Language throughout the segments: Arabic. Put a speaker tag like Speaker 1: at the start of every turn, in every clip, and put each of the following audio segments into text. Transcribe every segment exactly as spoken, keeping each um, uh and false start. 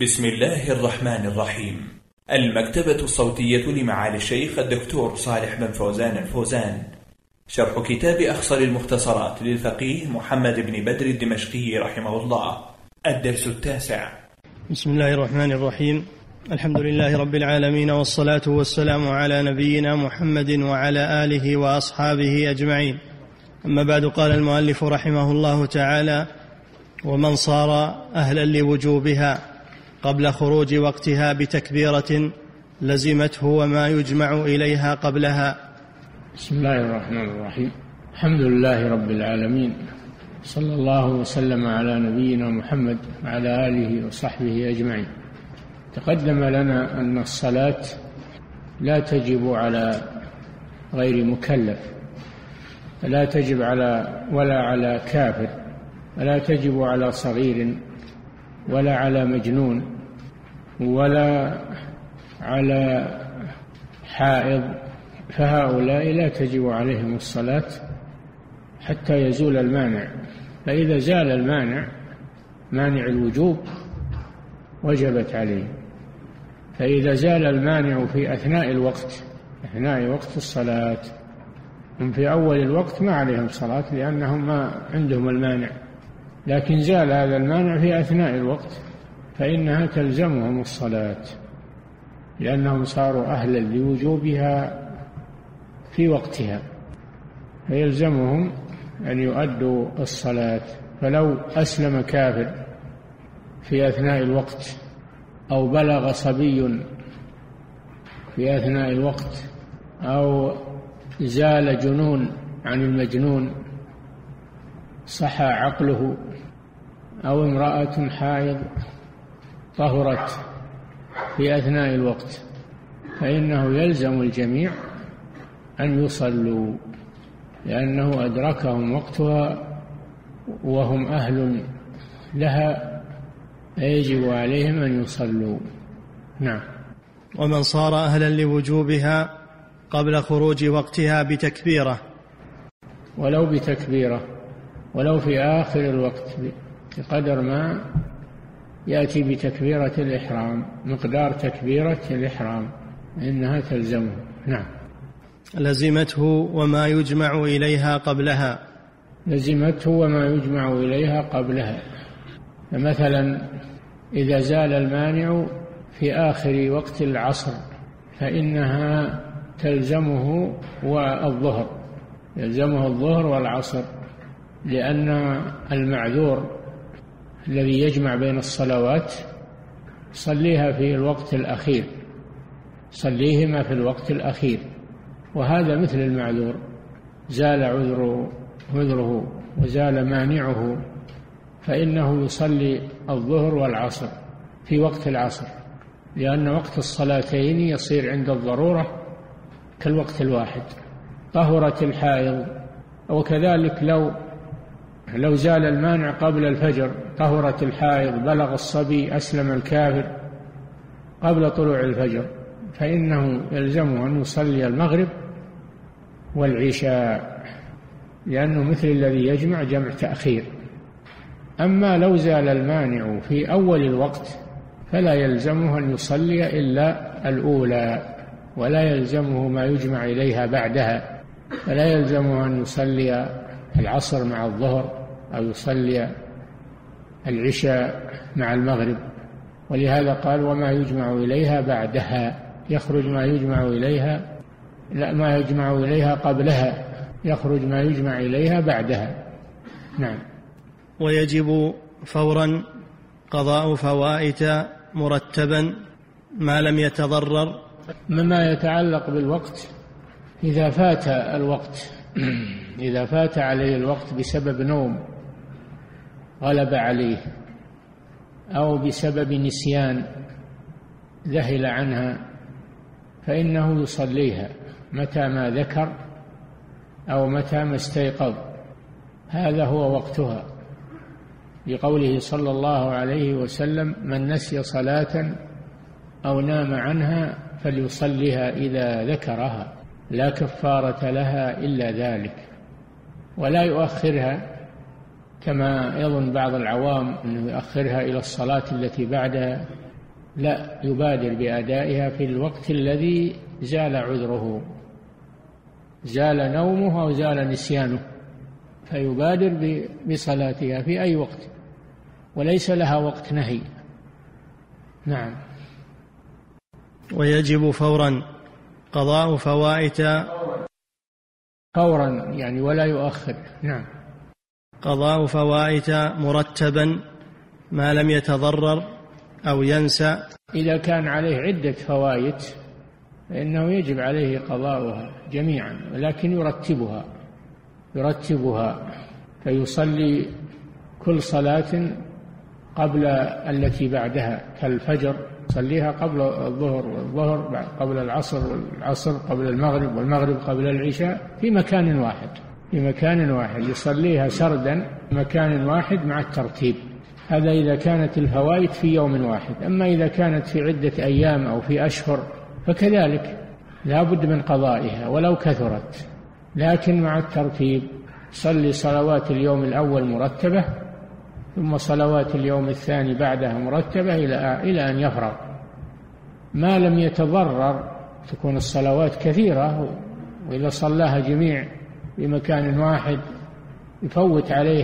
Speaker 1: بسم الله الرحمن الرحيم. المكتبة الصوتية لمعالي الشيخ الدكتور صالح بن فوزان الفوزان، شرح كتاب أخصر المختصرات للفقيه محمد بن بدر الدمشقي رحمه الله، الدرس التاسع.
Speaker 2: بسم الله الرحمن الرحيم. الحمد لله رب العالمين، والصلاة والسلام على نبينا محمد وعلى آله وأصحابه أجمعين. أما بعد، قال المؤلف رحمه الله تعالى: ومن صار أهلا لوجوبها قبل خروج وقتها بتكبيرة لزمته وما يجمع إليها قبلها.
Speaker 3: بسم الله الرحمن الرحيم. الحمد لله رب العالمين، صلى الله وسلم على نبينا محمد وعلى آله وصحبه أجمعين. تقدم لنا أن الصلاة لا تجب على غير مكلف، لا تجب على ولا على كافر، ولا تجب على صغير ولا على مجنون ولا على حائض، فهؤلاء لا تجب عليهم الصلاة حتى يزول المانع. فإذا زال المانع، مانع الوجوب، وجبت عليه. فإذا زال المانع في أثناء الوقت، أثناء وقت الصلاة، هم في أول الوقت ما عليهم صلاة لأنهم ما عندهم المانع، لكن زال هذا المانع في أثناء الوقت فإنها تلزمهم الصلاة، لأنهم صاروا أهلا لوجوبها في وقتها، فيلزمهم أن يؤدوا الصلاة. فلو أسلم كافر في أثناء الوقت، أو بلغ صبي في أثناء الوقت، أو زال جنون عن المجنون صحى عقله، أو امرأة حائض طهرت في أثناء الوقت، فإنه يلزم الجميع أن يصلوا، لأنه أدركهم وقتها وهم أهل لها، يجب عليهم أن يصلوا. نعم.
Speaker 2: ومن صار أهلا لوجوبها قبل خروج وقتها بتكبيرة،
Speaker 3: ولو بتكبيرة، ولو في آخر الوقت بقدر ما يأتي بتكبيرة الإحرام، مقدار تكبيرة الإحرام إنها تلزمه. نعم.
Speaker 2: لزمته وما يجمع إليها قبلها،
Speaker 3: لزمته وما يجمع إليها قبلها. فمثلا إذا زال المانع في آخر وقت العصر فإنها تلزمه والظهر، يلزمه الظهر والعصر، لأن المعذور الذي يجمع بين الصلوات صليها في الوقت الأخير، صليهما في الوقت الأخير، وهذا مثل المعذور، زال عذره عذره وزال مانعه، فإنه يصلي الظهر والعصر في وقت العصر، لأن وقت الصلاتين يصير عند الضرورة كالوقت الواحد. طهرت الحائض، وكذلك لو لو زال المانع قبل الفجر، طهرت الحائض، بلغ الصبي، أسلم الكافر قبل طلوع الفجر، فإنه يلزمه أن يصلي المغرب والعشاء، لأنه مثل الذي يجمع جمع تأخير. أما لو زال المانع في أول الوقت فلا يلزمه أن يصلي إلا الأولى، ولا يلزمه ما يجمع إليها بعدها، فلا يلزمه أن يصلي العصر مع الظهر أو يصلي العشاء مع المغرب. ولهذا قال: وما يجمع إليها بعدها، يخرج ما يجمع إليها، لا، ما يجمع إليها قبلها، يخرج ما يجمع إليها بعدها. نعم.
Speaker 2: ويجب فورا قضاء فوائت مرتبا ما لم يتضرر.
Speaker 3: مما يتعلق بالوقت، إذا فات الوقت إذا فات عليه الوقت بسبب نوم غلب عليه، أو بسبب نسيان ذهل عنها، فإنه يصليها متى ما ذكر أو متى ما استيقظ، هذا هو وقتها، لقوله صلى الله عليه وسلم: من نسي صلاة أو نام عنها فليصليها إذا ذكرها، لا كفارة لها إلا ذلك. ولا يؤخرها كما يظن بعض العوام أنه يؤخرها إلى الصلاة التي بعدها، لا، يبادر بأدائها في الوقت الذي زال عذره، زال نومه أو زال نسيانه، فيبادر بصلاتها في أي وقت وليس لها وقت نهي. نعم.
Speaker 2: ويجب فورا قضاء فوائت
Speaker 3: فورا يعني ولا يؤخر. نعم.
Speaker 2: قضاء فوائت مرتبا ما لم يتضرر أو ينسى.
Speaker 3: إذا كان عليه عدة فوائت فإنه يجب عليه قضاؤها جميعا، ولكن يرتبها يرتبها فيصلي كل صلاة قبل التي بعدها، كالفجر يصليها قبل الظهر، والظهر قبل العصر، والعصر قبل المغرب، والمغرب قبل العشاء، في مكان واحد في مكان واحد يصليها سردا مكان واحد مع الترتيب. هذا إذا كانت الفوائت في يوم واحد. أما إذا كانت في عدة أيام أو في أشهر فكذلك لا بد من قضائها ولو كثرت، لكن مع الترتيب. صلي صلوات اليوم الأول مرتبة، ثم صلوات اليوم الثاني بعدها مرتبة إلى إلى أن يفرغ. ما لم يتضرر تكون الصلوات كثيرة، وإذا صلاها جميع في مكان واحد يفوت عليه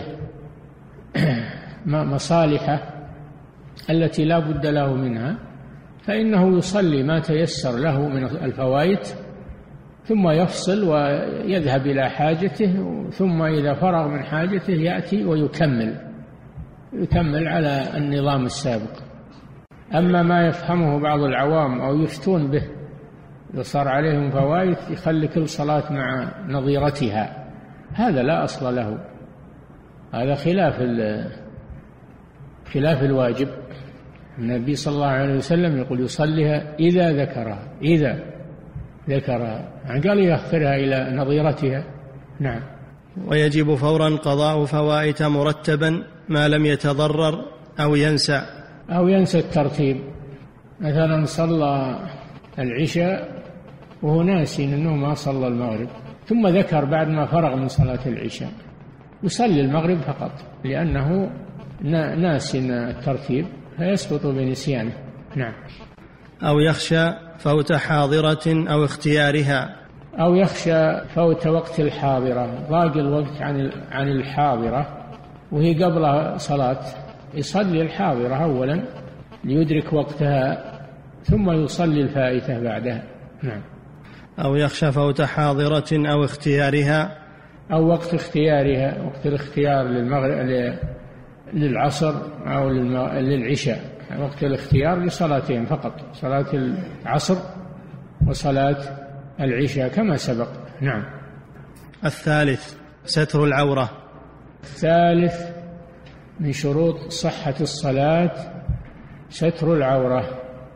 Speaker 3: مصالحه التي لا بد له منها، فإنه يصلي ما تيسر له من الفوائت، ثم يفصل ويذهب إلى حاجته، ثم إذا فرغ من حاجته يأتي ويكمل يكمل على النظام السابق. أما ما يفهمه بعض العوام أو يفتون به، إذا صار عليهم فوائت يخلي كل صلاة مع نظيرتها، هذا لا أصل له، هذا خلاف خلاف الواجب. النبي صلى الله عليه وسلم يقول يصليها إذا ذكرها إذا ذكرها يعني قال يغفرها إلى نظيرتها. نعم.
Speaker 2: ويجب فورا قضاء فوائت مرتبا ما لم يتضرر أو ينسى
Speaker 3: أو ينسى الترتيب. مثلا صلى العشاء وهو ناسي أنه ما صلى المغرب، ثم ذكر بعد ما فرغ من صلاة العشاء، يصلي المغرب فقط لأنه ناسي الترتيب فيسقط بنسيانه. نعم.
Speaker 2: أو يخشى فوت حاضرة أو اختيارها.
Speaker 3: أو يخشى فوت وقت الحاضرة، ضاق الوقت عن عن الحاضرة وهي قبل صلاة، يصلي الحاضرة أولا ليدرك وقتها، ثم يصلي الفائتة بعدها. نعم.
Speaker 2: أو يخشى فوت حاضرة أو اختيارها.
Speaker 3: أو وقت اختيارها، وقت الاختيار للمغرب للعصر أو للعشاء، وقت الاختيار لصلاتين فقط، صلاة العصر وصلاة العشاء كما سبق. نعم.
Speaker 2: الثالث ستر العورة.
Speaker 3: الثالث من شروط صحة الصلاة ستر العورة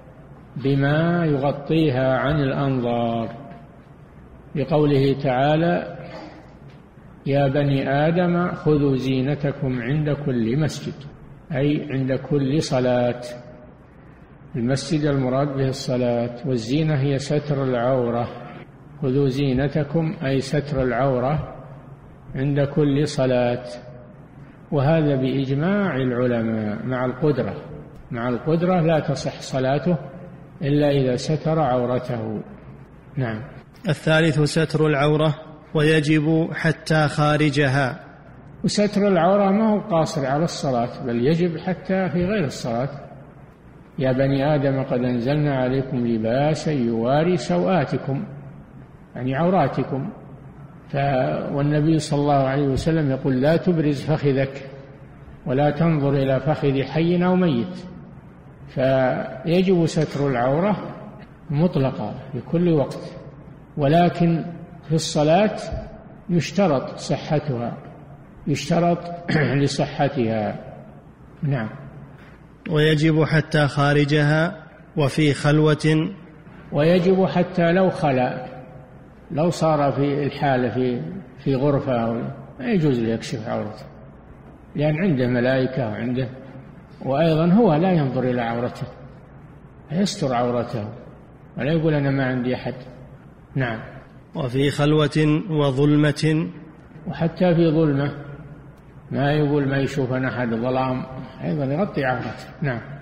Speaker 3: بما يغطيها عن الأنظار، بقوله تعالى: يا بني آدم خذوا زينتكم عند كل مسجد، أي عند كل صلاة. المسجد المراد به الصلاة، والزينة هي ستر العورة. خذوا زينتكم أي ستر العورة عند كل صلاة، وهذا بإجماع العلماء مع القدرة مع القدرة لا تصح صلاته إلا إذا ستر عورته. نعم.
Speaker 2: الثالث ستر العورة، ويجب حتى خارجها.
Speaker 3: وستر العورة ما هو قاصر على الصلاة، بل يجب حتى في غير الصلاة. يا بني آدم قد أنزلنا عليكم لباسا يواري سوآتكم، يعني عوراتكم. ف... والنبي صلى الله عليه وسلم يقول: لا تبرز فخذك ولا تنظر إلى فخذ حي أو ميت. فيجب ستر العورة مطلقة في كل وقت، ولكن في الصلاة يشترط صحتها يشترط لصحتها. نعم.
Speaker 2: ويجب حتى خارجها وفي خلوة.
Speaker 3: ويجب حتى لو خلا، لو صار في الحالة في في غرفة ما يجوز ليكشف عورته، لأن عنده ملائكة وعنده، وأيضا هو لا ينظر إلى عورته، يستر عورته ولا يقول أنا ما عندي أحد. نعم.
Speaker 2: وفي خلوة وظلمة.
Speaker 3: وحتى في ظلمة ما يقول ما يشوف أحد، ظلام، أيضا يغطي عورته. نعم.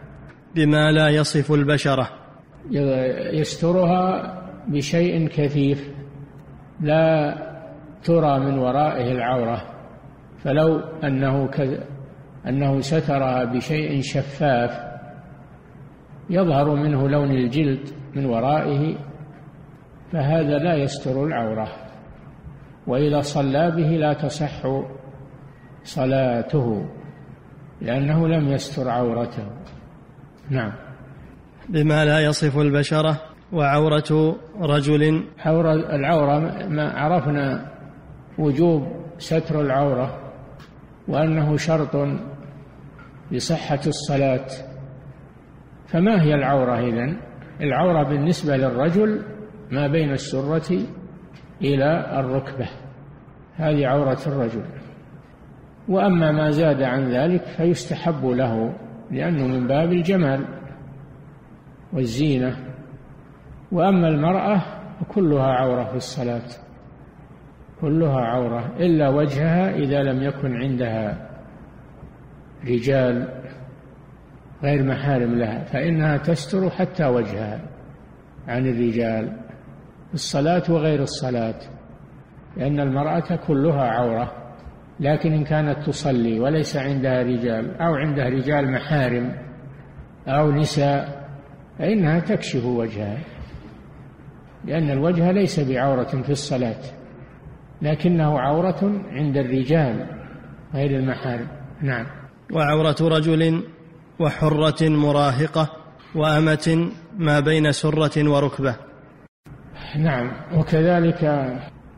Speaker 2: بما لا يصف البشرة.
Speaker 3: يسترها بشيء كثيف لا ترى من ورائه العورة، فلو أنه, ك... أنه سترها بشيء شفاف يظهر منه لون الجلد من ورائه فهذا لا يستر العورة، وإذا صلى به لا تصح صلاته لأنه لم يستر عورته. نعم.
Speaker 2: بما لا يصف البشرة. وعورة رجل.
Speaker 3: العورة ما عرفنا وجوب ستر العورة وأنه شرط لصحة الصلاة، فما هي العورة إذن؟ العورة بالنسبة للرجل ما بين السرة إلى الركبة، هذه عورة الرجل. وأما ما زاد عن ذلك فيستحب له لأنه من باب الجمال والزينة. وأما المرأة كلها عورة في الصلاة، كلها عورة إلا وجهها إذا لم يكن عندها رجال غير محارم لها فإنها تستر حتى وجهها عن الرجال في الصلاة وغير الصلاة، لأن المرأة كلها عورة. لكن إن كانت تصلي وليس عندها رجال أو عندها رجال محارم أو نساء فإنها تكشف وجهها، لأن الوجه ليس بعورة في الصلاة لكنه عورة عند الرجال غير المحارم. نعم.
Speaker 2: وعورة رجل وحرة مراهقة وأمة ما بين سرة وركبة.
Speaker 3: نعم. وكذلك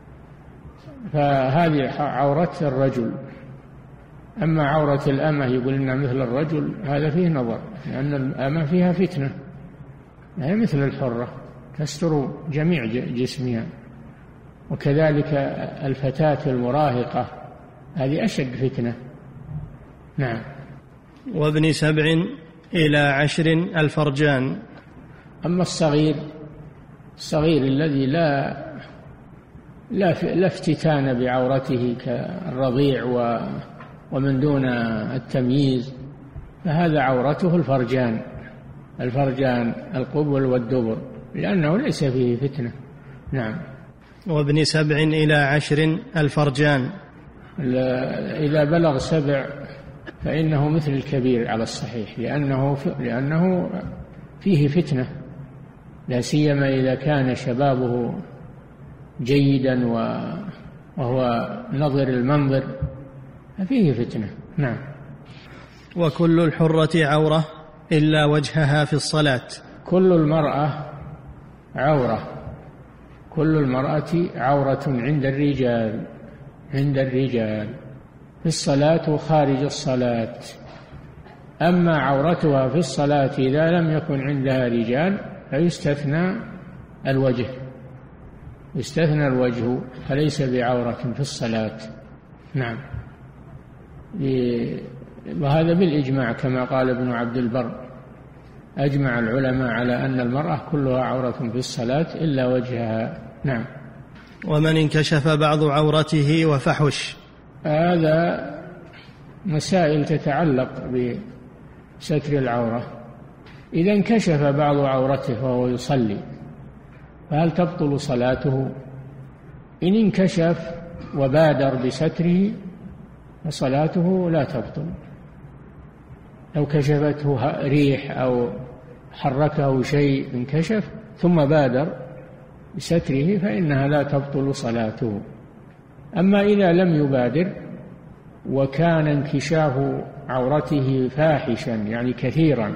Speaker 3: فهذه عورة الرجل. أما عورة الأمة يقول إنها مثل الرجل هذا فيه نظر، لأن الأمة فيها فتنة، هي مثل الحرة تستر جميع جسمها. وكذلك الفتاة المراهقة هذه أشد فتنة. نعم.
Speaker 2: وابن سبع إلى عشر الفرجان.
Speaker 3: أما الصغير الصغير الذي لا لا افتتان بعورته كالرضيع ومن دون التمييز فهذا عورته الفرجان، الفرجان القبل والدبر، لأنه ليس فيه فتنة. نعم.
Speaker 2: وابن سبع إلى عشر الفرجان.
Speaker 3: إذا بلغ سبع فإنه مثل الكبير على الصحيح، لأنه لأنه فيه فتنة، لا سيما إذا كان شبابه جيدا وهو نظر المنظر فيه فتنة. نعم.
Speaker 2: وكل الحرة عورة إلا وجهها في الصلاة.
Speaker 3: كل المرأة عورة، كل المرأة عورة عند الرجال، عند الرجال في الصلاة وخارج الصلاة. أما عورتها في الصلاة إذا لم يكن عندها رجال فيستثنى الوجه، يستثنى الوجه فليس بعورة في الصلاة. نعم. وهذا بالإجماع كما قال ابن عبد البر، أجمع العلماء على أن المرأة كلها عورة في الصلاة إلا وجهها. نعم.
Speaker 2: ومن انكشف بعض عورته وفحش.
Speaker 3: هذا مسائل تتعلق بستر العورة. إذا انكشف بعض عورته وهو يصلي فهل تبطل صلاته؟ إن انكشف وبادر بستره فصلاته لا تبطل. لو كشفته ريح أو حركه شيء انكشف ثم بادر بستره فإنها لا تبطل صلاته. أما إذا لم يبادر وكان انكشاف عورته فاحشا يعني كثيرا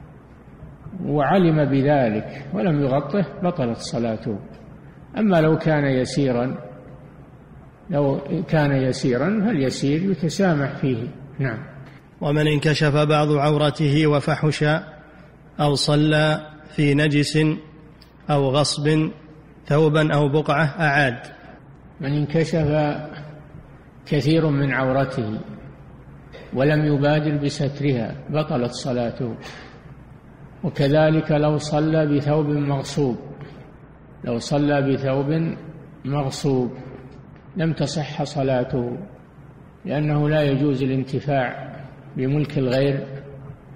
Speaker 3: وعلم بذلك ولم يغطه بطلت صلاته. أما لو كان يسيرا لو كان يسيرا فاليسير يتسامح فيه. نعم.
Speaker 2: ومن انكشف بعض عورته وفحش أو صلى في نجس أو غصب ثوبا أو بقعة أعاد.
Speaker 3: من انكشف كثير من عورته ولم يبادر بسترها بطلت صلاته. وكذلك لو صلى بثوب مغصوب، لو صلى بثوب مغصوب لم تصح صلاته، لأنه لا يجوز الانتفاع بملك الغير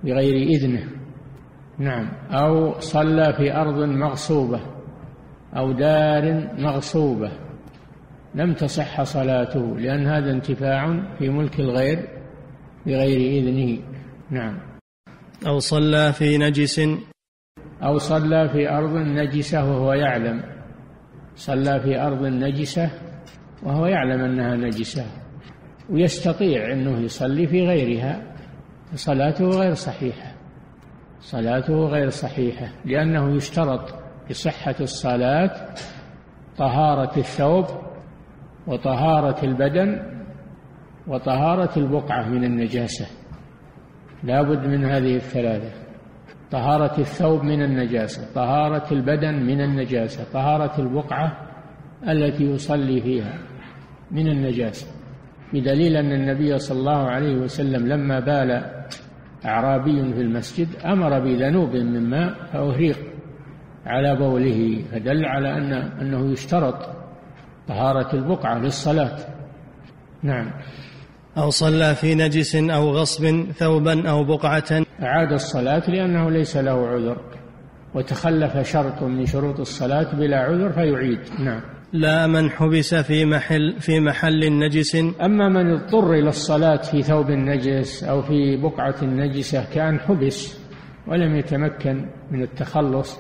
Speaker 3: بغير إذنه. نعم. أو صلى في أرض مغصوبة أو دار مغصوبة لم تصح صلاته، لأن هذا انتفاع في ملك الغير بغير إذنه. نعم.
Speaker 2: أو صلى في نجس
Speaker 3: أو صلى في أرض نجسة وهو يعلم، صلى في أرض نجسة وهو يعلم أنها نجسة ويستطيع أنه يصلي في غيرها، صلاته غير صحيحة، صلاته غير صحيحة، لأنه يشترط بصحة الصلاة طهارة الثوب وطهارة البدن وطهارة البقعة من النجاسة، لا بد من هذه الثلاثة: طهارة الثوب من النجاسة، طهارة البدن من النجاسة، طهارة البقعة التي يصلي فيها من النجاسة، بدليل أن النبي صلى الله عليه وسلم لما بال أعرابي في المسجد أمر بذنوب من ماء فأهريق على بوله، فدل على أن أنه يشترط طهارة البقعة للصلاة. نعم.
Speaker 2: أو صلى في نجس أو غصب ثوبا أو بقعة
Speaker 3: أعاد الصلاة لأنه ليس له عذر، وتخلف شرط من شروط الصلاة بلا عذر فيعيد. نعم.
Speaker 2: لا من حبس في محل في محل نجس.
Speaker 3: أما من اضطر إلى الصلاة في ثوب نجس أو في بقعة نجسة كان حبس ولم يتمكن من التخلص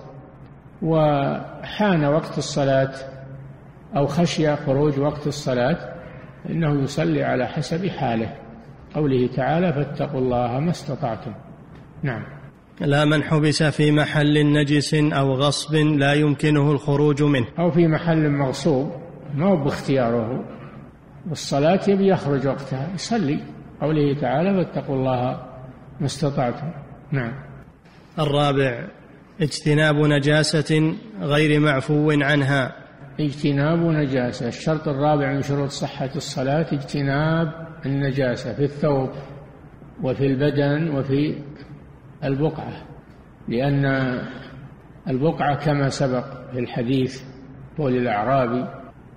Speaker 3: وحان وقت الصلاة أو خشي خروج وقت الصلاة، إنه يصلي على حسب حاله، قوله تعالى: فاتقوا الله ما استطعتم. نعم.
Speaker 2: لا من حبس في محل نجس أو غصب لا يمكنه الخروج منه.
Speaker 3: أو في محل مغصوب ما هو باختياره، والصلاة يبي يخرج وقتها يصلي، قوله تعالى: فاتقوا الله ما استطعتم. نعم.
Speaker 2: الرابع اجتناب نجاسة غير معفو عنها.
Speaker 3: اجتناب نجاسة، الشرط الرابع من شروط صحة الصلاة اجتناب النجاسة في الثوب وفي البدن وفي البقعة، لأن البقعة كما سبق في الحديث قول الأعرابي،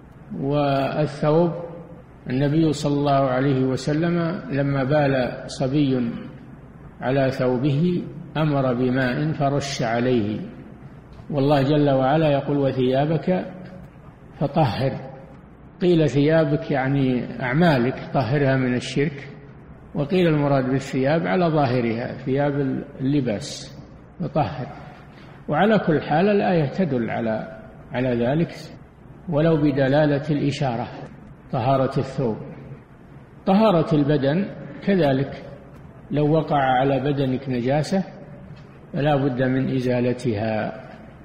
Speaker 3: والثوب النبي صلى الله عليه وسلم لما بال صبي على ثوبه أمر بماء فرش عليه، والله جل وعلا يقول: وثيابك فطهر. قيل ثيابك يعني أعمالك طهرها من الشرك، وقيل المراد بالثياب على ظاهرها ثياب اللباس فطهر. وعلى كل حال الآية تدل على على ذلك ولو بدلالة الإشارة، طهارة الثوب. طهارة البدن كذلك، لو وقع على بدنك نجاسة فلا بد من إزالتها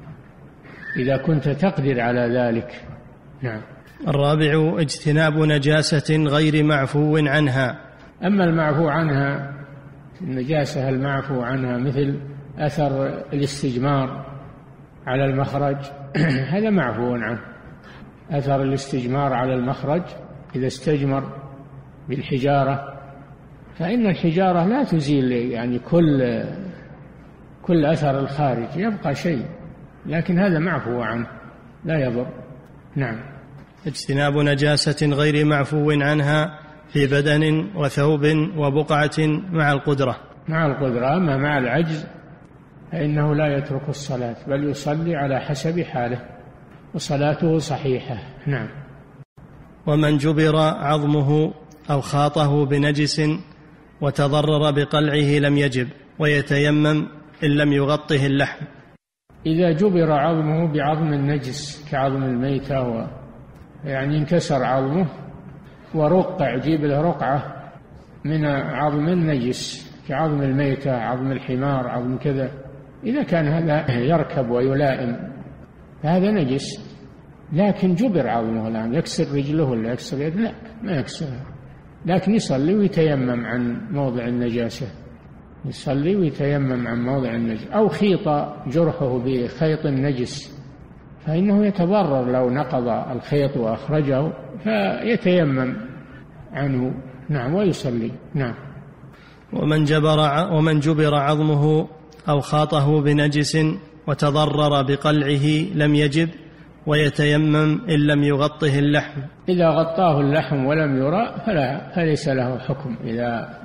Speaker 3: إذا كنت تقدر على ذلك. نعم.
Speaker 2: الرابع اجتناب نجاسة غير معفو عنها.
Speaker 3: أما المعفو عنها، النجاسة المعفو عنها مثل أثر الاستجمار على المخرج هذا معفو عنه. أثر الاستجمار على المخرج إذا استجمر بالحجارة، فإن الحجارة لا تزيل يعني كل كل أثر الخارج، يبقى شيء، لكن هذا معفو عنه لا يضر. نعم.
Speaker 2: اجتناب نجاسة غير معفو عنها في بدن وثوب وبقعة مع القدرة.
Speaker 3: مع القدرة، أما مع العجز فإنه لا يترك الصلاة بل يصلي على حسب حاله وصلاته صحيحة. نعم.
Speaker 2: ومن جبر عظمه أو خاطه بنجس وتضرر بقلعه لم يجب، ويتيمم إن لم يغطه اللحم.
Speaker 3: إذا جبر عظمه بعظم النجس كعظم الميتة و... يعني انكسر عظمه ورقع، جيب له رقعة من عظم النجس كعظم الميتة، عظم الحمار، عظم كذا، إذا كان هذا يركب ويلائم فهذا نجس، لكن جبر عظمه الآن، يكسر رجله ولا يكسر يد؟ لا، ما يكسرها، لكن يصلي ويتيمم عن موضع النجاسة، يصلي ويتيمم عن موضع النجس. أو خيط جرحه بخيط النجس فإنه يتضرر لو نقض الخيط وأخرجه، فيتيمم عنه. نعم. ويصلي. نعم.
Speaker 2: ومن جبر ومن جبر عظمه أو خاطه بنجس وتضرر بقلعه لم يجب، ويتيمم إن لم يغطه اللحم.
Speaker 3: إذا غطاه اللحم ولم يرى فلا فليس له حكم إذا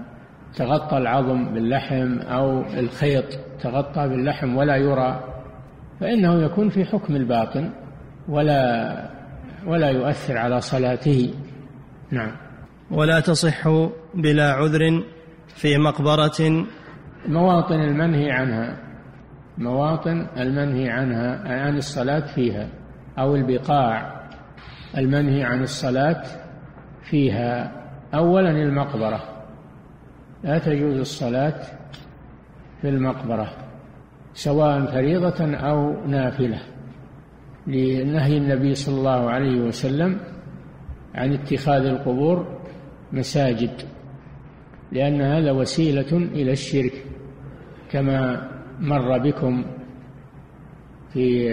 Speaker 3: تغطى العظم باللحم أو الخيط تغطى باللحم ولا يرى، فإنه يكون في حكم الباطن ولا ولا يؤثر على صلاته. نعم.
Speaker 2: ولا تصح بلا عذر في مقبرة.
Speaker 3: مواطن المنهي عنها، مواطن المنهي عنها عن الصلاة فيها، أو البقاع المنهي عن الصلاة فيها. أولا المقبرة، لا تجوز الصلاة في المقبرة سواء فريضة أو نافلة، لنهي النبي صلى الله عليه وسلم عن اتخاذ القبور مساجد، لأن هذا وسيلة إلى الشرك، كما مر بكم في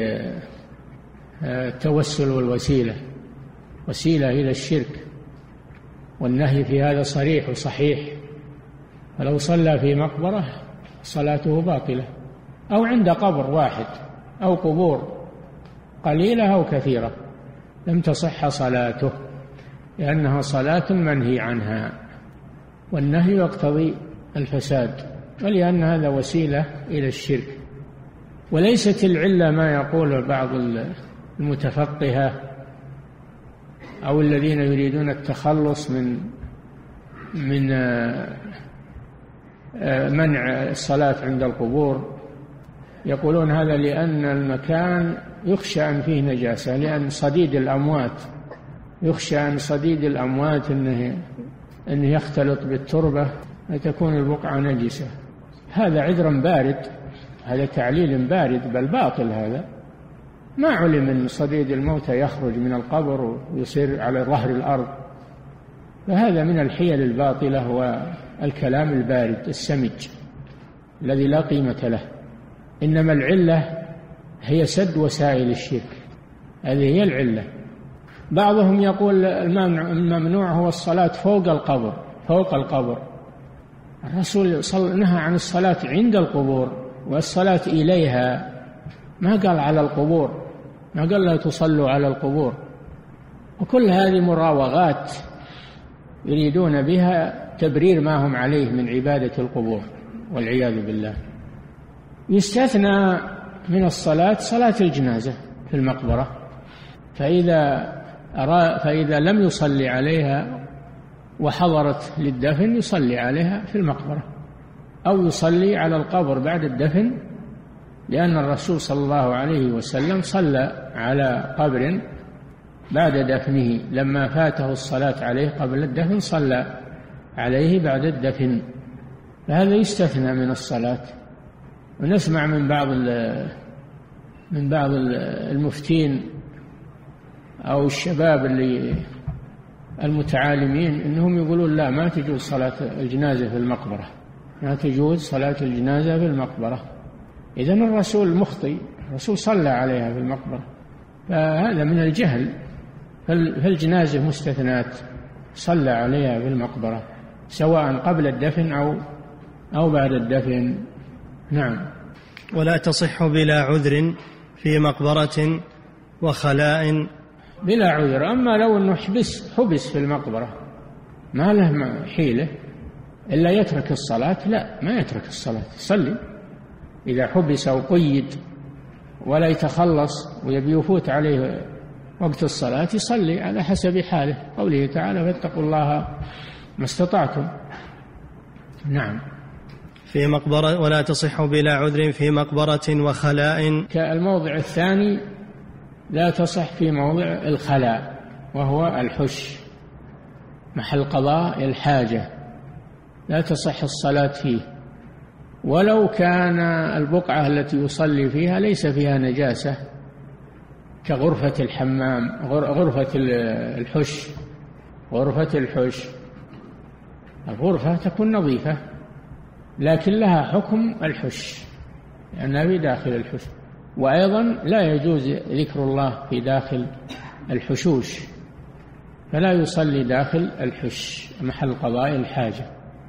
Speaker 3: التوسل والوسيلة، وسيلة إلى الشرك، والنهي في هذا صريح وصحيح. فلو صلى في مقبرة صلاته باطلة، أو عند قبر واحد أو قبور قليلة أو كثيرة لم تصح صلاته، لأنها صلاة منهي عنها، والنهي يقتضي الفساد، ولأن هذا وسيلة إلى الشرك. وليست العلة ما يقول بعض المتفقهة أو الذين يريدون التخلص من من منع الصلاة عند القبور، يقولون هذا لأن المكان يخشى أن فيه نجاسة، لأن صديد الأموات يخشى أن صديد الأموات أنه, أنه يختلط بالتربة فتكون البقعة نجسة. هذا عذر بارد، هذا تعليل بارد بل باطل. هذا ما علم أن صديد الموتى يخرج من القبر ويصير على ظهر الأرض، فهذا من الحيل الباطلة والكلام البارد السمج الذي لا قيمة له. إنما العلة هي سد وسائل الشرك، هذه هي العلة. بعضهم يقول الممنوع هو الصلاة فوق القبر، فوق القبر. الرسول صل... نهى عن الصلاة عند القبور والصلاة إليها، ما قال على القبور، ما قال لا تصلوا على القبور. وكل هذه مراوغات يريدون بها تبرير ما هم عليه من عبادة القبور والعياذ بالله. يستثنى من الصلاة صلاة الجنازة في المقبرة، فإذا أرى فإذا لم يصلي عليها وحضرت للدفن يصلي عليها في المقبرة، أو يصلي على القبر بعد الدفن، لأن الرسول صلى الله عليه وسلم صلى على قبر بعد دفنه، لما فاته الصلاة عليه قبل الدفن صلى عليه بعد الدفن، فهذا يستثنى من الصلاة. ونسمع من بعض من بعض المفتين أو الشباب اللي المتعالمين أنهم يقولون لا، ما تجوز صلاة الجنازة في المقبرة، ما تجوز صلاة الجنازة في المقبرة. إذن الرسول مخطئ، الرسول صلى عليها في المقبرة، فهذا من الجهل. فالجنازة مستثنات، صلى عليها في المقبرة سواء قبل الدفن أو أو بعد الدفن. نعم.
Speaker 2: ولا تصح بلا عذر في مقبرة وخلاء.
Speaker 3: بلا عذر، أما لو أنه حبس حبس في المقبرة ما له حيلة إلا يترك الصلاة، لا، ما يترك الصلاة، يصلي. إذا حبس أو قيد ولا يتخلص ويبي يفوت عليه وقت الصلاة يصلي على حسب حاله، قوله تعالى فاتقوا الله ما استطعتم. نعم.
Speaker 2: في مقبرة. ولا تصح بلا عذر في مقبرة وخلاء.
Speaker 3: كالموضع الثاني لا تصح في موضع الخلاء، وهو الحش، محل قضاء الحاجة، لا تصح الصلاة فيه، ولو كان البقعة التي يصلي فيها ليس فيها نجاسة، كغرفة الحمام، غرفة الحش، غرفة الحش الغرفة تكون نظيفة لكن لها حكم الحش لأنها في داخل الحش. وأيضا لا يجوز ذكر الله في داخل الحشوش، فلا يصلي داخل الحش محل قضاء الحاجة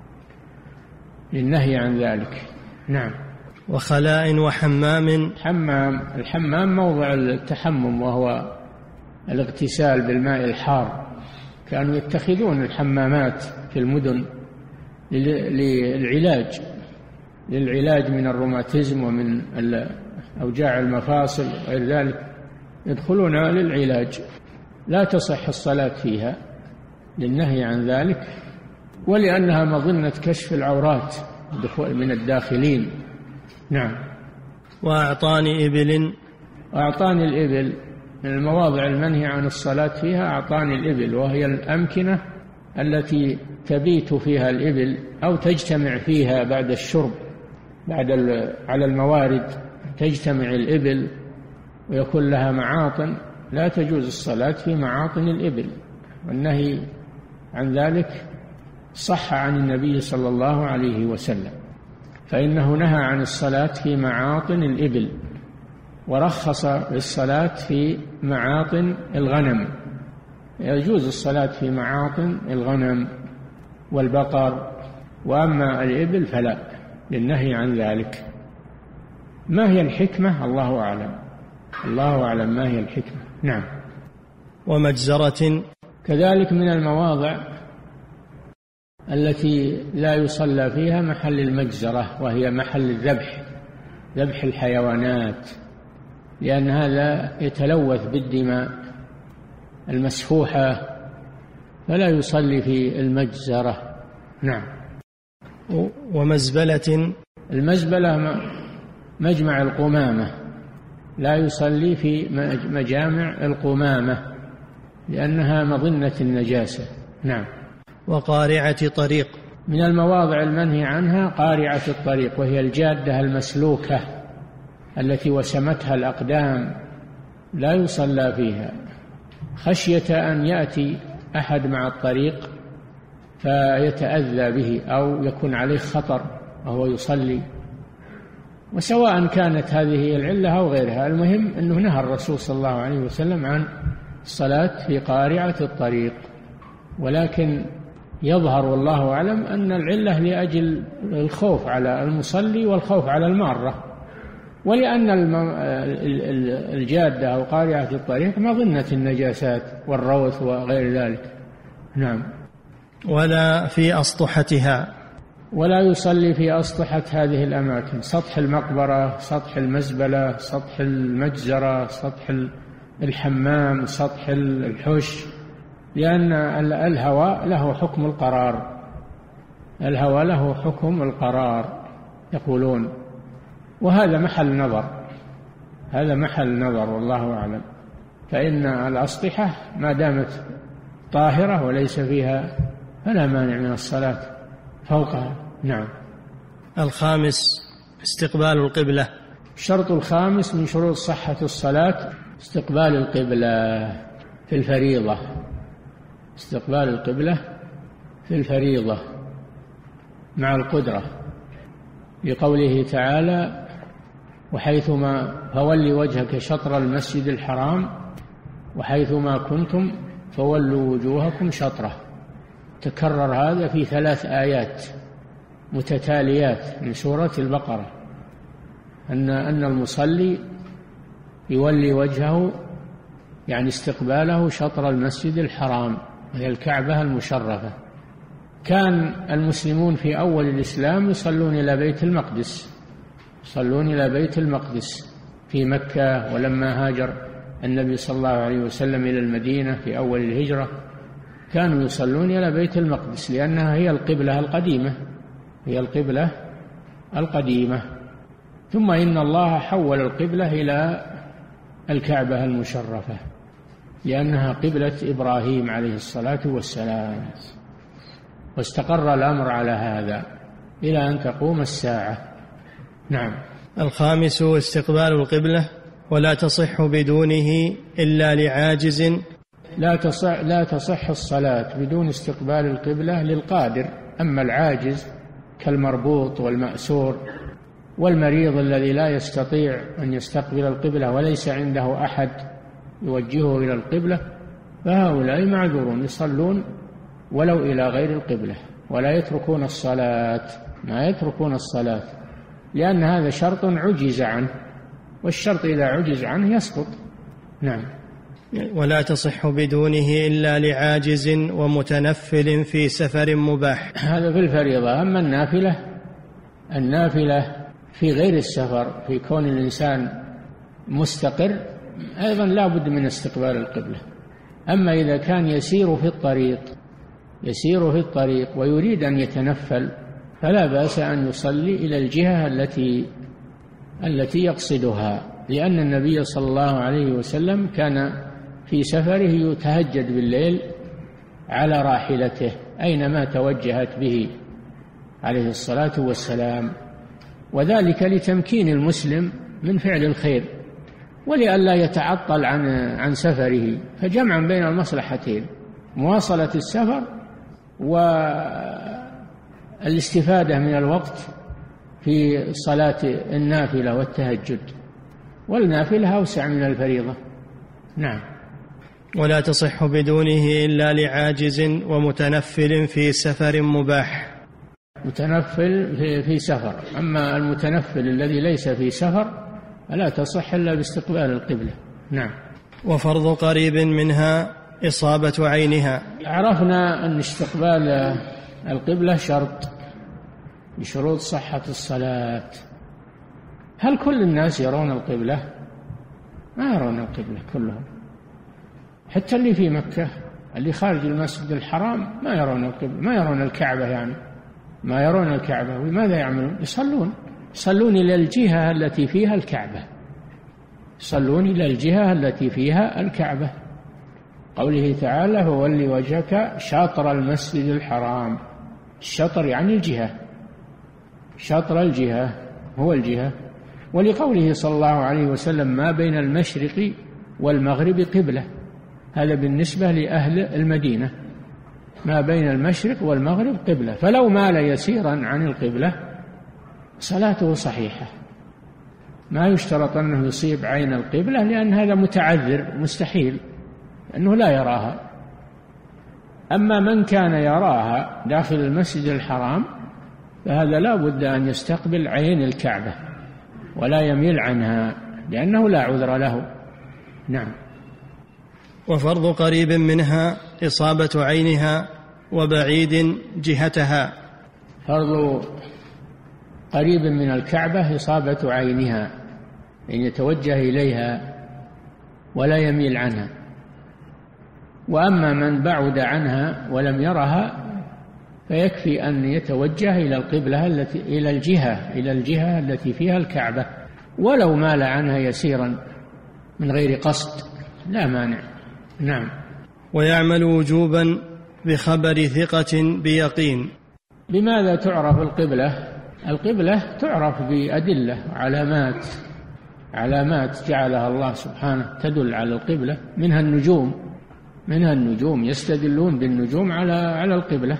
Speaker 3: للنهي عن ذلك. نعم.
Speaker 2: وخلاء وحمام.
Speaker 3: حمام، الحمام موضع التحمم وهو الاغتسال بالماء الحار، كانوا يتخذون الحمامات في المدن للعلاج للعلاج من الروماتيزم ومن أوجاع المفاصل وغير ذلك، يدخلون للعلاج، لا تصح الصلاة فيها للنهي عن ذلك، ولأنها مظنة كشف العورات من الداخلين. نعم.
Speaker 2: وأعطان إبل
Speaker 3: أعطان الإبل من المواضع المنهي عن الصلاة فيها أعطان الإبل، وهي الأمكنة التي تبيت فيها الإبل أو تجتمع فيها بعد الشرب، بعد على الموارد تجتمع الإبل ويكون لها معاطن، لا تجوز الصلاة في معاطن الإبل، والنهي عن ذلك صح عن النبي صلى الله عليه وسلم، فإنه نهى عن الصلاة في معاطن الإبل، ورخص بالصلاة في معاطن الغنم، يجوز الصلاة في معاطن الغنم والبقر، وأما الإبل فلا، للنهي عن ذلك. ما هي الحكمة؟ الله أعلم، الله أعلم ما هي الحكمة. نعم.
Speaker 2: ومجزرة
Speaker 3: كذلك من المواضع التي لا يصلى فيها محل المجزرة، وهي محل الذبح، ذبح الحيوانات، لأن هذا يتلوث بالدماء المسفوحة، فلا يصلي في المجزرة. نعم.
Speaker 2: ومزبلة،
Speaker 3: المزبلة مجمع القمامة، لا يصلي في مجامع القمامة لأنها مظنة النجاسة. نعم.
Speaker 2: وقارعة طريق،
Speaker 3: من المواضع المنهي عنها قارعة الطريق، وهي الجادة المسلوكة التي وسمتها الأقدام، لا يصلى فيها خشية أن يأتي أحد مع الطريق فيتأذى به أو يكون عليه خطر وهو يصلي، وسواء كانت هذه العلة أو غيرها، المهم أنه نهى الرسول صلى الله عليه وسلم عن الصلاة في قارعة الطريق، ولكن يظهر والله أعلم أن العلة لأجل الخوف على المصلي والخوف على المارة، ولأن الجادة أو قارعة الطريق مظنة النجاسات والروث وغير ذلك. نعم.
Speaker 2: ولا في أسطحتها،
Speaker 3: ولا يصلي في أسطحة هذه الأماكن، سطح المقبرة، سطح المزبلة، سطح المجزرة، سطح الحمام، سطح الحش، لأن الهواء له حكم القرار، الهواء له حكم القرار يقولون، وهذا محل نظر، هذا محل نظر والله أعلم، فإن الأسطحة ما دامت طاهرة وليس فيها فلا مانع من الصلاة فوقها. نعم.
Speaker 2: الخامس استقبال القبلة،
Speaker 3: الشرط الخامس من شروط صحة الصلاة استقبال القبلة في الفريضة، استقبال القبلة في الفريضة مع القدرة، لقوله تعالى: وحيثما فولي وجهك شطر المسجد الحرام وحيثما كنتم فولوا وجوهكم شطره. تكرر هذا في ثلاث آيات متتاليات من سورة البقرة، أن أن المصلي يولي وجهه يعني استقباله شطر المسجد الحرام وهي الكعبة المشرفة. كان المسلمون في أول الإسلام يصلون إلى بيت المقدس، يصلون إلى بيت المقدس في مكة، ولما هاجر النبي صلى الله عليه وسلم إلى المدينة في أول الهجرة كانوا يصلون إلى بيت المقدس لأنها هي القبلة القديمة، هي القبلة القديمة. ثم إن الله حول القبلة إلى الكعبة المشرفة لأنها قبلة إبراهيم عليه الصلاة والسلام، واستقر الأمر على هذا إلى أن تقوم الساعة. نعم.
Speaker 2: الخامس استقبال القبلة، ولا تصح بدونه إلا لعاجز.
Speaker 3: لا تصح, لا تصح الصلاة بدون استقبال القبلة للقادر، أما العاجز كالمربوط والمأسور والمريض الذي لا يستطيع أن يستقبل القبلة وليس عنده أحد يوجهه إلى القبلة، فهؤلاء معذورون، يصلون ولو إلى غير القبلة ولا يتركون الصلاة، ما يتركون الصلاة، لأن هذا شرط عجز عنه، والشرط إذا عجز عنه يسقط. نعم.
Speaker 2: ولا تصح بدونه إلا لعاجز ومتنفل في سفر مباح.
Speaker 3: هذا في الفريضة. أما النافلة النافلة في غير السفر، في كون الإنسان مستقر، أيضا لا بد من استقبال القبلة. أما إذا كان يسير في الطريق يسير في الطريق ويريد أن يتنفل فلا بأس أن يصلي إلى الجهة التي التي يقصدها، لأن النبي صلى الله عليه وسلم كان في سفره يتهجد بالليل على راحلته أينما توجهت به عليه الصلاة والسلام، وذلك لتمكين المسلم من فعل الخير ولئلا يتعطل عن عن سفره، فجمعا بين المصلحتين، مواصلة السفر والاستفادة من الوقت في صلاة النافلة والتهجد، والنافلة أوسع من الفريضة. نعم.
Speaker 2: ولا تصح بدونه إلا لعاجز ومتنفل في سفر مباح.
Speaker 3: متنفل في, في سفر. أما المتنفل الذي ليس في سفر فلا تصح إلا باستقبال القبلة. نعم.
Speaker 2: وفرض قريب منها إصابة عينها.
Speaker 3: عرفنا أن استقبال القبلة شرط بشروط صحة الصلاة. هل كل الناس يرون القبلة؟ ما يرون القبلة كلهم، حتى اللي في مكة، اللي خارج المسجد الحرام ما يرون القبلة، ما يرون الكعبة، يعني ما يرون الكعبة. وماذا يعملون؟ يصلون يصلون إلى الجهة التي فيها الكعبة يصلون إلى الجهة التي فيها الكعبة. قوله تعالى: فولي وجهك شاطر المسجد الحرام. الشطر يعني الجهة، شطر الجهة هو الجهة. ولقوله صلى الله عليه وسلم: ما بين المشرق والمغرب قبلة. هذا بالنسبة لأهل المدينة، ما بين المشرق والمغرب قبلة، فلو مال يسيرا عن القبلة صلاته صحيحة، ما يشترط أنه يصيب عين القبلة، لأن هذا متعذر مستحيل أنه لا يراها. أما من كان يراها داخل المسجد الحرام فهذا لا بد أن يستقبل عين الكعبة ولا يميل عنها، لأنه لا عذر له. نعم.
Speaker 2: وفرض قريب منها إصابة عينها وبعيد جهتها.
Speaker 3: فرض قريب من الكعبة إصابة عينها، أن يتوجه إليها ولا يميل عنها. وأما من بعد عنها ولم يرها فيكفي أن يتوجه إلى القبلة التي إلى الجهة إلى الجهة التي فيها الكعبة، ولو مال عنها يسيرا من غير قصد لا مانع. نعم.
Speaker 2: ويعمل وجوبا بخبر ثقة بيقين.
Speaker 3: بماذا تعرف القبلة؟ القبلة تعرف بأدلة، علامات علامات جعلها الله سبحانه تدل على القبلة، منها النجوم منها النجوم يستدلون بالنجوم على على القبلة،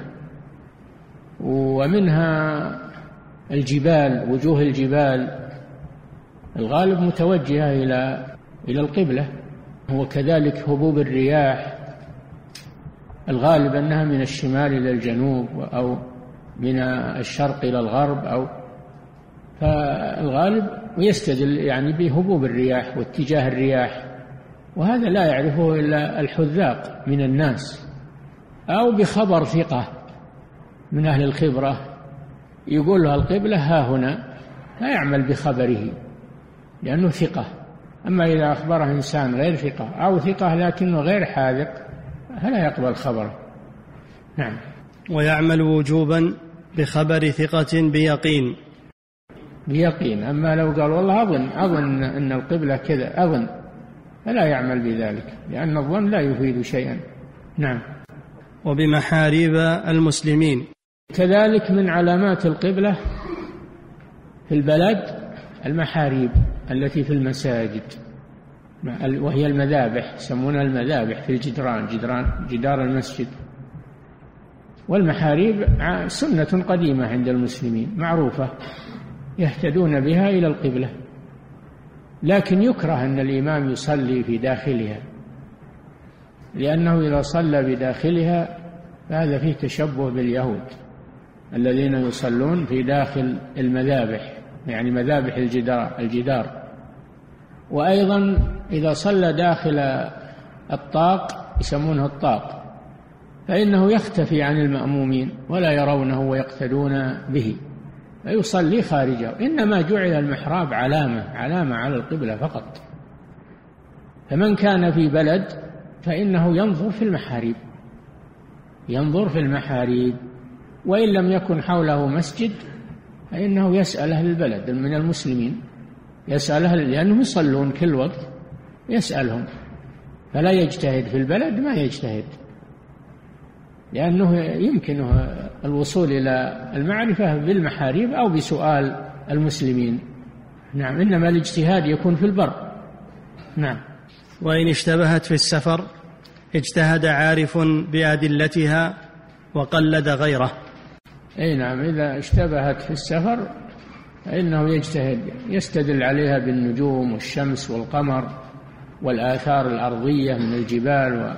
Speaker 3: ومنها الجبال، وجوه الجبال الغالب متوجهة إلى إلى القبلة، وكذلك هبوب الرياح الغالب أنها من الشمال إلى الجنوب أو من الشرق إلى الغرب، أو فالغالب ويستدل يعني بهبوب الرياح واتجاه الرياح، وهذا لا يعرفه إلا الحذاق من الناس، أو بخبر ثقة من أهل الخبرة يقول له القبلة ها هنا، لا يعمل بخبره لأنه ثقة. أما إذا أخبره إنسان غير ثقة أو ثقة لكنه غير حاذق فلا يقبل خبره. نعم.
Speaker 2: ويعمل وجوبا بخبر ثقة بيقين.
Speaker 3: بيقين. أما لو قال والله أظن أظن أن القبلة كذا أظن، فلا يعمل بذلك، لأن الظن لا يفيد شيئا. نعم.
Speaker 2: وبمحاريب المسلمين.
Speaker 3: كذلك من علامات القبلة في البلد المحاريب التي في المساجد، وهي المذابح، يسمونها المذابح في الجدران، جدران جدار المسجد. والمحاريب سنة قديمة عند المسلمين معروفة يهتدون بها إلى القبلة، لكن يكره أن الإمام يصلي في داخلها، لأنه إذا صلى بداخلها فهذا فيه تشبه باليهود الذين يصلون في داخل المذابح، يعني مذابح الجدار الجدار وأيضا إذا صلى داخل الطاق يسمونه الطاق، فإنه يختفي عن المأمومين ولا يرونه ويقتدون به، فيصلي خارجه. إنما جعل المحراب علامة علامة على القبلة فقط. فمن كان في بلد فإنه ينظر في المحاريب ينظر في المحاريب وإن لم يكن حوله مسجد فإنه يسأل أهل البلد من المسلمين، يسأل أهل، لأنهم يصلون كل وقت، يسألهم، فلا يجتهد في البلد ما يجتهد، لأنه يمكنه الوصول إلى المعرفة بالمحاريب أو بسؤال المسلمين. نعم، إنما الاجتهاد يكون في البر. نعم.
Speaker 2: وإن اشتبهت في السفر اجتهد عارف بأدلتها وقلد غيره.
Speaker 3: أي نعم، إذا اشتبهت في السفر فإنه يجتهد، يستدل عليها بالنجوم والشمس والقمر والآثار الأرضية من الجبال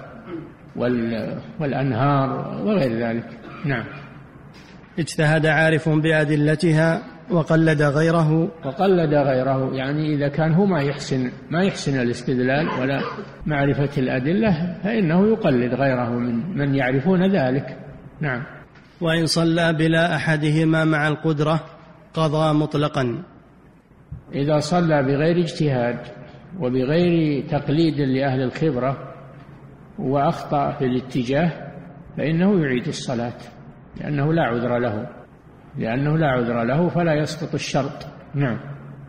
Speaker 3: والأنهار وغير ذلك. نعم.
Speaker 2: اجتهد عارف بأدلتها وقلد غيره.
Speaker 3: وقلد غيره يعني إذا كان هو ما يحسن ما يحسن الاستدلال ولا معرفة الأدلة فإنه يقلد غيره من من يعرفون ذلك. نعم.
Speaker 2: وإن صلى بلا أحدهما مع القدرة قضى مطلقا.
Speaker 3: إذا صلى بغير اجتهاد وبغير تقليد لأهل الخبرة وأخطأ في الاتجاه فإنه يعيد الصلاة، لأنه لا عذر له لأنه لا عذر له فلا يسقط الشرط. نعم.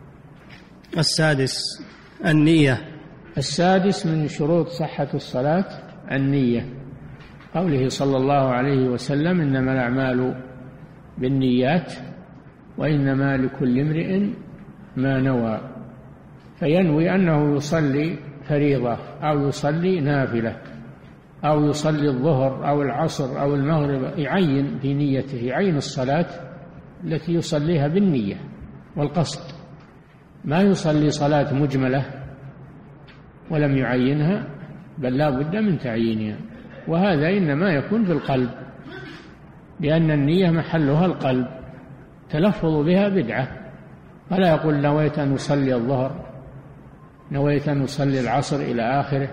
Speaker 2: السادس النية.
Speaker 3: السادس من شروط صحة الصلاة النية، قوله صلى الله عليه وسلم: إنما الأعمال بالنيات وإنما لكل امرئ ما نوى. فينوي أنه يصلي فريضة أو يصلي نافلة أو يصلي الظهر أو العصر أو المغرب، يعين في نيته، يعين الصلاة التي يصليها بالنية والقصد، ما يصلي صلاة مجملة ولم يعينها، بل لا بد من تعيينها، وهذا إنما يكون في القلب، لأن النية محلها القلب، تلفظ بها بدعة، فلا يقول نويت أن أصلي الظهر، نويت أن أصلي العصر إلى آخره.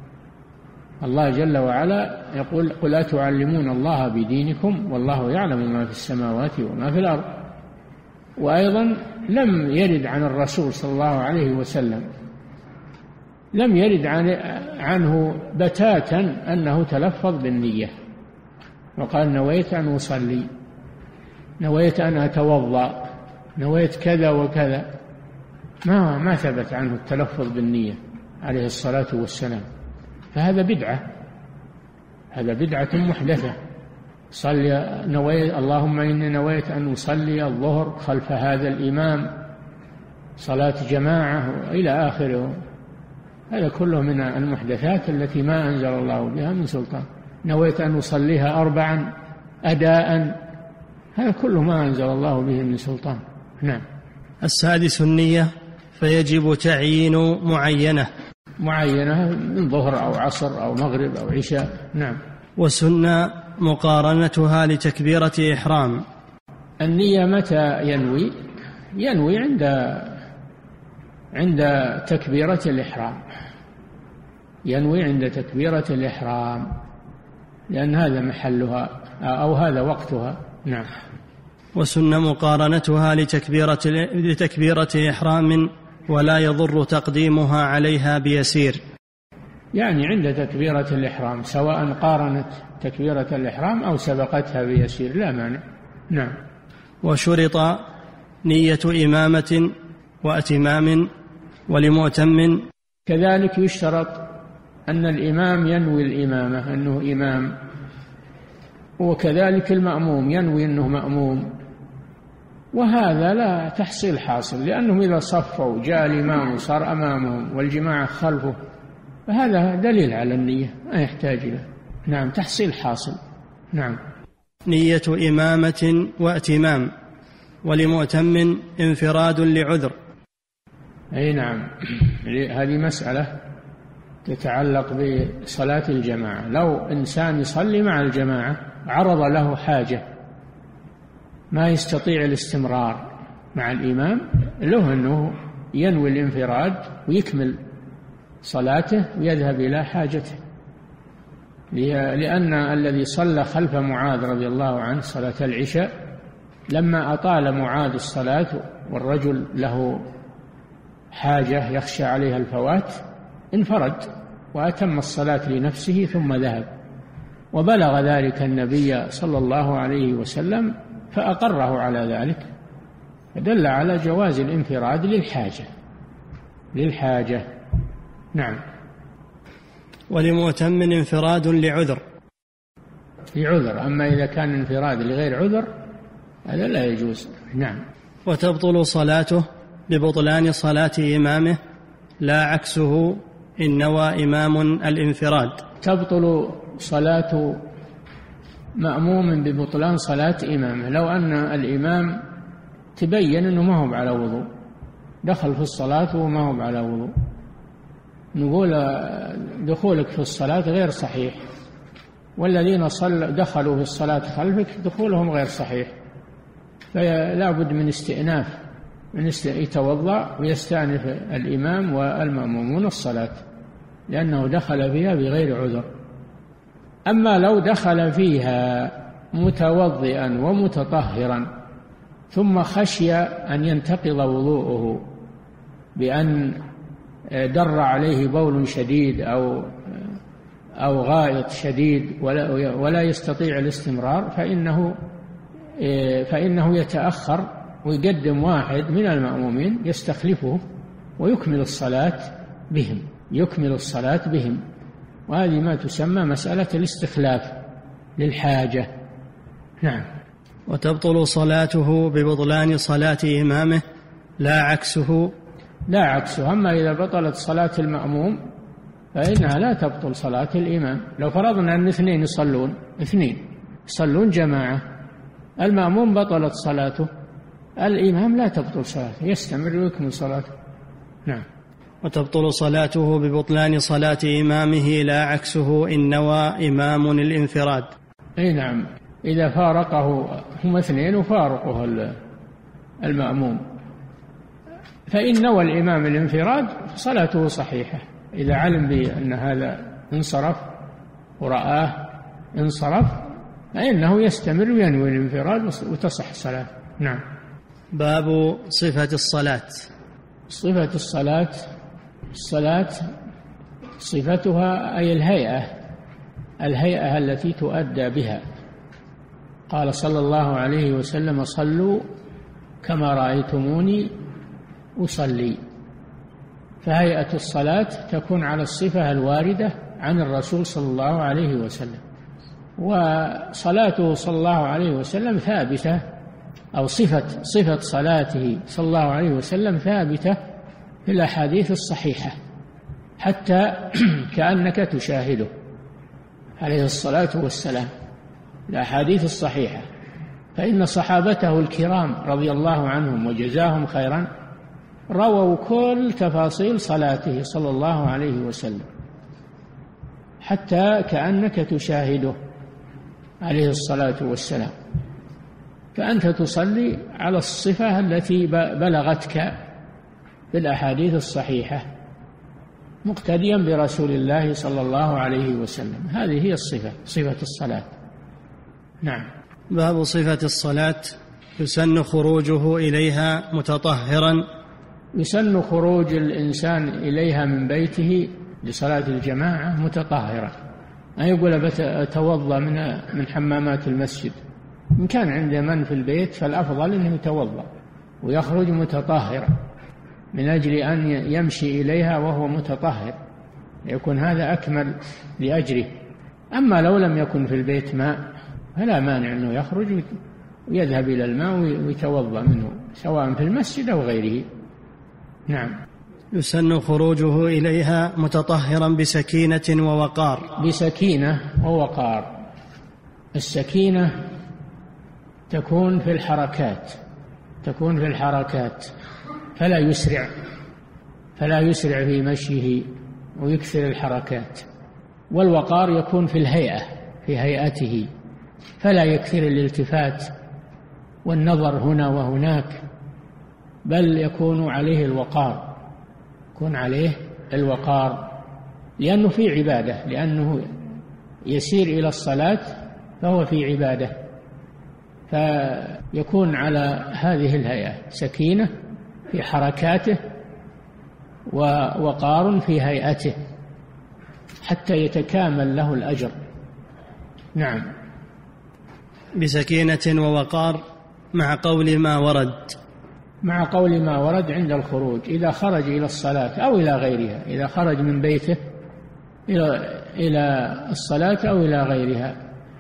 Speaker 3: الله جل وعلا يقول: قل أتعلمون الله بدينكم والله يعلم ما في السماوات وما في الأرض. وأيضا لم يرد عن الرسول صلى الله عليه وسلم لم يرد عنه بتاتا أنه تلفظ بالنية وقال نويت أن أصلي، نويت أن أتوضأ، نويت كذا وكذا، ما ما ثبت عنه التلفظ بالنية عليه الصلاة والسلام. فهذا بدعة، هذا بدعة محدثة. صلي نويت اللهم إني نويت أن أصلي الظهر خلف هذا الإمام صلاة جماعة إلى آخره، هذا كله من المحدثات التي ما أنزل الله بها من سلطان. نويت أن أصليها أربعا أداء، هذا كله ما أنزل الله به من سلطان. نعم.
Speaker 2: السادس النية، فيجب تعيين معينة
Speaker 3: معينة من ظهر أو عصر أو مغرب أو عشاء. نعم.
Speaker 2: وسنة مقارنتها لتكبيرة إحرام.
Speaker 3: النية متى ينوي؟ ينوي عند عند تكبيرة الإحرام، ينوي عند تكبيرة الإحرام، لأن هذا محلها أو هذا وقتها. نعم.
Speaker 2: وسن مقارنتها لتكبيرة لتكبيرة إحرام ولا يضر تقديمها عليها بيسير،
Speaker 3: يعني عند تكبيرة الإحرام سواء قارنت تكبيرة الإحرام أو سبقتها بيسير لا مانع. نعم.
Speaker 2: وشرط نية إمامة وأتمام ولمؤتم.
Speaker 3: كذلك يشترط أن الإمام ينوي الإمامة أنه إمام، وكذلك المأموم ينوي أنه مأموم، وهذا لا تحصيل حاصل، لأنهم إذا صفوا جاء الإمام وصار أمامهم والجماعة خلفه فهذا دليل على النية ما يحتاج له. نعم. تحصيل حاصل. نعم.
Speaker 2: نية إمامة واتمام ولمؤتم انفراد لعذر.
Speaker 3: أي نعم، هذه مسألة تتعلق بصلاة الجماعة. لو إنسان يصلي مع الجماعة عرض له حاجة ما يستطيع الاستمرار مع الإمام، له أنه ينوي الانفراد ويكمل صلاته ويذهب إلى حاجته، لأن الذي صلى خلف معاذ رضي الله عنه صلاة العشاء لما أطال معاذ الصلاة والرجل له حاجة يخشى عليها الفوات انفرد وأتم الصلاة لنفسه ثم ذهب، وبلغ ذلك النبي صلى الله عليه وسلم فأقره على ذلك، فدل على جواز الانفراد للحاجة للحاجة نعم.
Speaker 2: ولمؤتم انفراد لعذر
Speaker 3: لعذر، أما إذا كان انفراد لغير عذر هذا لا يجوز. نعم.
Speaker 2: وتبطل صلاته ببطلان صلاة إمامه لا عكسه إن نوى إمام الانفراد.
Speaker 3: تبطل صلاة مأموم ببطلان صلاة إمامه لو أن الإمام تبين أنه ما هو على وضوء، دخل في الصلاة وما هو على وضوء، نقول دخولك في الصلاة غير صحيح، والذين دخلوا في الصلاة خلفك دخولهم غير صحيح، فلا بد من استئناف، من يتوضأ ويستأنف الإمام والمأمومون الصلاة لأنه دخل فيها بغير عذر. أما لو دخل فيها متوضئا ومتطهرا ثم خشي أن ينتقض وضوءه بأن در عليه بول شديد أو أو غائط شديد ولا ولا يستطيع الاستمرار، فإنه فإنه يتأخر ويقدم واحد من المأمومين يستخلفه ويكمل الصلاة بهم يكمل الصلاة بهم وهذه ما تسمى مسألة الاستخلاف للحاجة. نعم.
Speaker 2: وتبطل صلاته ببطلان صلاة إمامه لا عكسه
Speaker 3: لا عكسه. أما إذا بطلت صلاة المأموم فإنها لا تبطل صلاة الإمام. لو فرضنا أن اثنين يصلون اثنين يصلون جماعة، المأموم بطلت صلاته، الإمام لا تبطل صلاته، يستمر ويكمل صلاته. نعم.
Speaker 2: وتبطل صلاته ببطلان صلاة إمامه لا عكسه إن نوى إمام الانفراد.
Speaker 3: أي نعم، إذا فارقه هم اثنين وفارقه المأموم فإن نوى الإمام الانفراد صلاته صحيحة، إذا علم بأن هذا انصرف ورآه انصرف فإنه يستمر وينوي الانفراد وتصح الصلاة. نعم.
Speaker 2: باب صفة الصلاة.
Speaker 3: صفة الصلاة، الصلاة صفتها أي الهيئة الهيئة التي تؤدى بها. قال صلى الله عليه وسلم: صلوا كما رأيتموني أصلي. فهيئة الصلاة تكون على الصفة الواردة عن الرسول صلى الله عليه وسلم، وصلاته صلى الله عليه وسلم ثابتة، أو صفة صفة صلاته صلى الله عليه وسلم ثابتة في الأحاديث الصحيحة حتى كأنك تشاهده عليه الصلاة والسلام، الأحاديث الصحيحة. فإن صحابته الكرام رضي الله عنهم وجزاهم خيرا رووا كل تفاصيل صلاته صلى الله عليه وسلم حتى كأنك تشاهده عليه الصلاة والسلام، فأنت تصلي على الصفة التي بلغتك في الأحاديث الصحيحة مقتديا برسول الله صلى الله عليه وسلم. هذه هي الصفة، صفة الصلاة. نعم.
Speaker 2: باب صفة الصلاة. يسن خروجه إليها متطهرا.
Speaker 3: يسن خروج الإنسان إليها من بيته لصلاة الجماعة متطهرا، أن يقول بتوضأ من من حمامات المسجد. إن كان عند من في البيت فالأفضل أنه يتوضأ ويخرج متطهرا من أجل أن يمشي إليها وهو متطهر، يكون هذا أكمل لأجره. أما لو لم يكن في البيت ماء فلا مانع أنه يخرج ويذهب إلى الماء ويتوضأ منه سواء في المسجد أو غيره. نعم.
Speaker 2: يسن خروجه إليها متطهرا بسكينة ووقار.
Speaker 3: بسكينة ووقار. السكينة تكون في الحركات تكون في الحركات فلا يسرع فلا يسرع في مشيه ويكثر الحركات. والوقار يكون في الهيئة في هيئته فلا يكثر الالتفات والنظر هنا وهناك، بل يكون عليه الوقار يكون عليه الوقار لأنه في عبادة، لأنه يسير إلى الصلاة فهو في عبادة، فيكون على هذه الهيئة: سكينة في حركاته ووقار في هيئته حتى يتكامل له الأجر. نعم.
Speaker 2: بسكينة ووقار مع قول ما ورد.
Speaker 3: مع قول ما ورد عند الخروج، إذا خرج إلى الصلاة أو إلى غيرها، إذا خرج من بيته إلى إلى الصلاة أو إلى غيرها،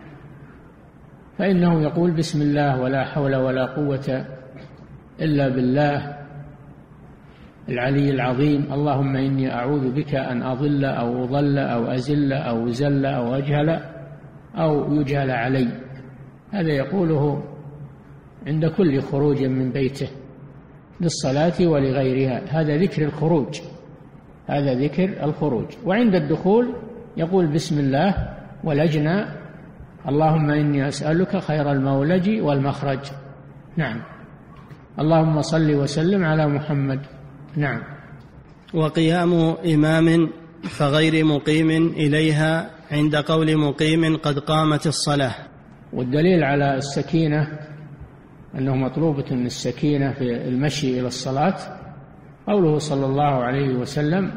Speaker 3: فإنه يقول: بسم الله ولا حول ولا قوة إلا بالله العلي العظيم، اللهم إني أعوذ بك أن أضل أو أضل أو أزل أو زل أو أجهل أو يجهل علي. هذا يقوله عند كل خروج من بيته للصلاة ولغيرها، هذا ذكر الخروج، هذا ذكر الخروج. وعند الدخول يقول: بسم الله ولجنا، اللهم إني أسألك خير المولج والمخرج. نعم. اللهم صل وسلم على محمد. نعم.
Speaker 2: وقيام إمام فغير مقيم إليها عند قول مقيم قد قامت الصلاة.
Speaker 3: والدليل على السكينة أنه مطلوبة من السكينة في المشي إلى الصلاة قوله صلى الله عليه وسلم: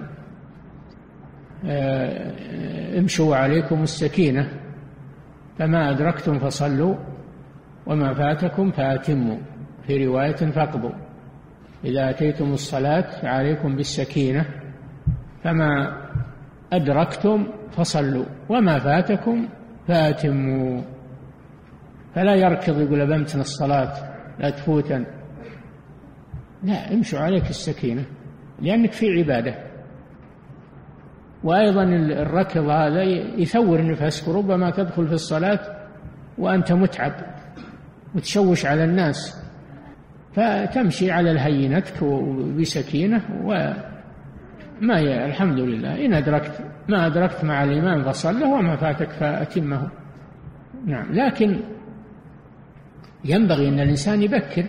Speaker 3: امشوا عليكم السكينة، فما أدركتم فصلوا وما فاتكم فأتموا، في رواية فاقضوا. إذا أتيتم الصلاة فعليكم بالسكينة، فما أدركتم فصلوا وما فاتكم فأتموا. فلا يركض يقول بمتنا الصلاة لا تفوتن، لا، امشوا عليك السكينة لأنك في عبادة. وأيضا الركض هذا يثور نفسك، ربما تدخل في الصلاة وأنت متعب وتشوش على الناس، فتمشي على الهينتك بسكينة وما ي... الحمد لله إن أدركت ما أدركت مع الإمام فصله وما فاتك فأتمه. نعم. لكن ينبغي أن الإنسان يبكر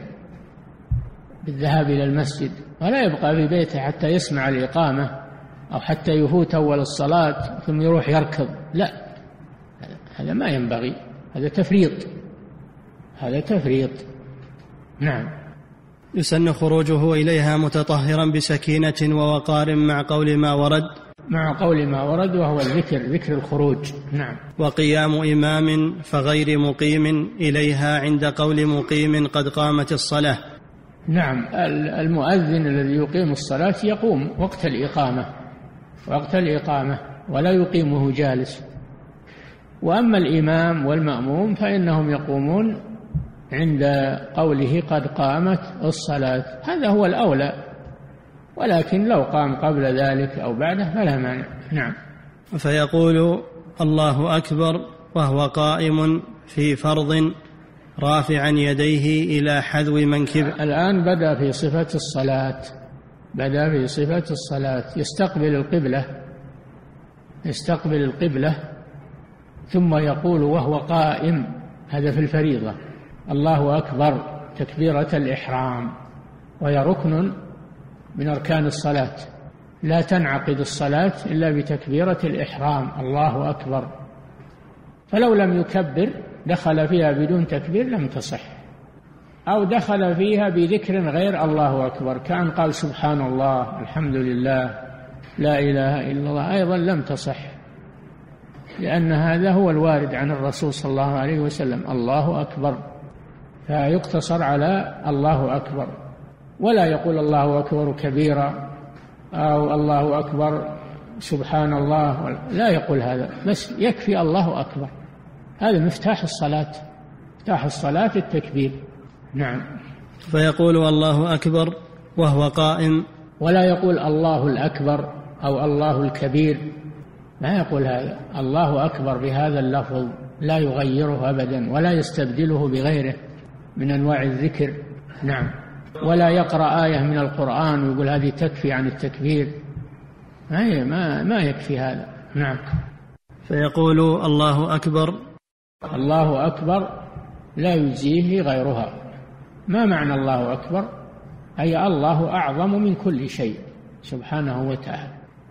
Speaker 3: بالذهاب إلى المسجد ولا يبقى في بيته حتى يسمع الإقامة أو حتى يفوت أول الصلاة ثم يروح يركض، لا، هذا ما ينبغي، هذا تفريط، هذا تفريط. نعم.
Speaker 2: يسن خروجه إليها متطهرا بسكينة ووقار مع قول ما ورد.
Speaker 3: مع قول ما ورد وهو الذكر، ذكر الخروج. نعم.
Speaker 2: وقيام إمام فغير مقيم إليها عند قول مقيم قد قامت الصلاة.
Speaker 3: نعم. المؤذن الذي يقيم الصلاة يقوم وقت الإقامة، وقت الإقامة ولا يقيمه جالس. وأما الإمام والمأموم فإنهم يقومون عند قوله قد قامت الصلاة، هذا هو الأولى، ولكن لو قام قبل ذلك أو بعده فلا مانع. نعم.
Speaker 2: فيقول الله أكبر وهو قائم في فرض رافعا يديه إلى حذو منكبه.
Speaker 3: الآن بدأ في صفة الصلاة، بدأ في صفة الصلاة، يستقبل القبلة، يستقبل القبلة ثم يقول وهو قائم، هذا في الفريضة، الله أكبر تكبيرة الإحرام، وهي ركن من أركان الصلاة، لا تنعقد الصلاة إلا بتكبيرة الإحرام، الله أكبر. فلو لم يكبر دخل فيها بدون تكبير لم تصح، أو دخل فيها بذكر غير الله أكبر، كأن قال سبحان الله الحمد لله لا إله إلا الله، أيضا لم تصح، لأن هذا هو الوارد عن الرسول صلى الله عليه وسلم، الله أكبر، فيقتصر على الله أكبر، ولا يقول الله أكبر كبيرا أو الله أكبر سبحان الله، لا يقول هذا، بس يكفي الله أكبر، هذا مفتاح الصلاة، مفتاح الصلاة التكبير. نعم.
Speaker 2: فيقول الله أكبر وهو قائم،
Speaker 3: ولا يقول الله الأكبر أو الله الكبير، ما يقول هذا، الله أكبر بهذا اللفظ لا يغيره أبدا ولا يستبدله بغيره من أنواع الذكر. نعم. ولا يقرأ آية من القرآن ويقول هذه تكفي عن التكبير، ما ما ما يكفي هذا. نعم.
Speaker 2: فيقول الله أكبر،
Speaker 3: الله أكبر لا يجزيه غيرها. ما معنى الله أكبر؟ أي الله أعظم من كل شيء سبحانه وتعالى،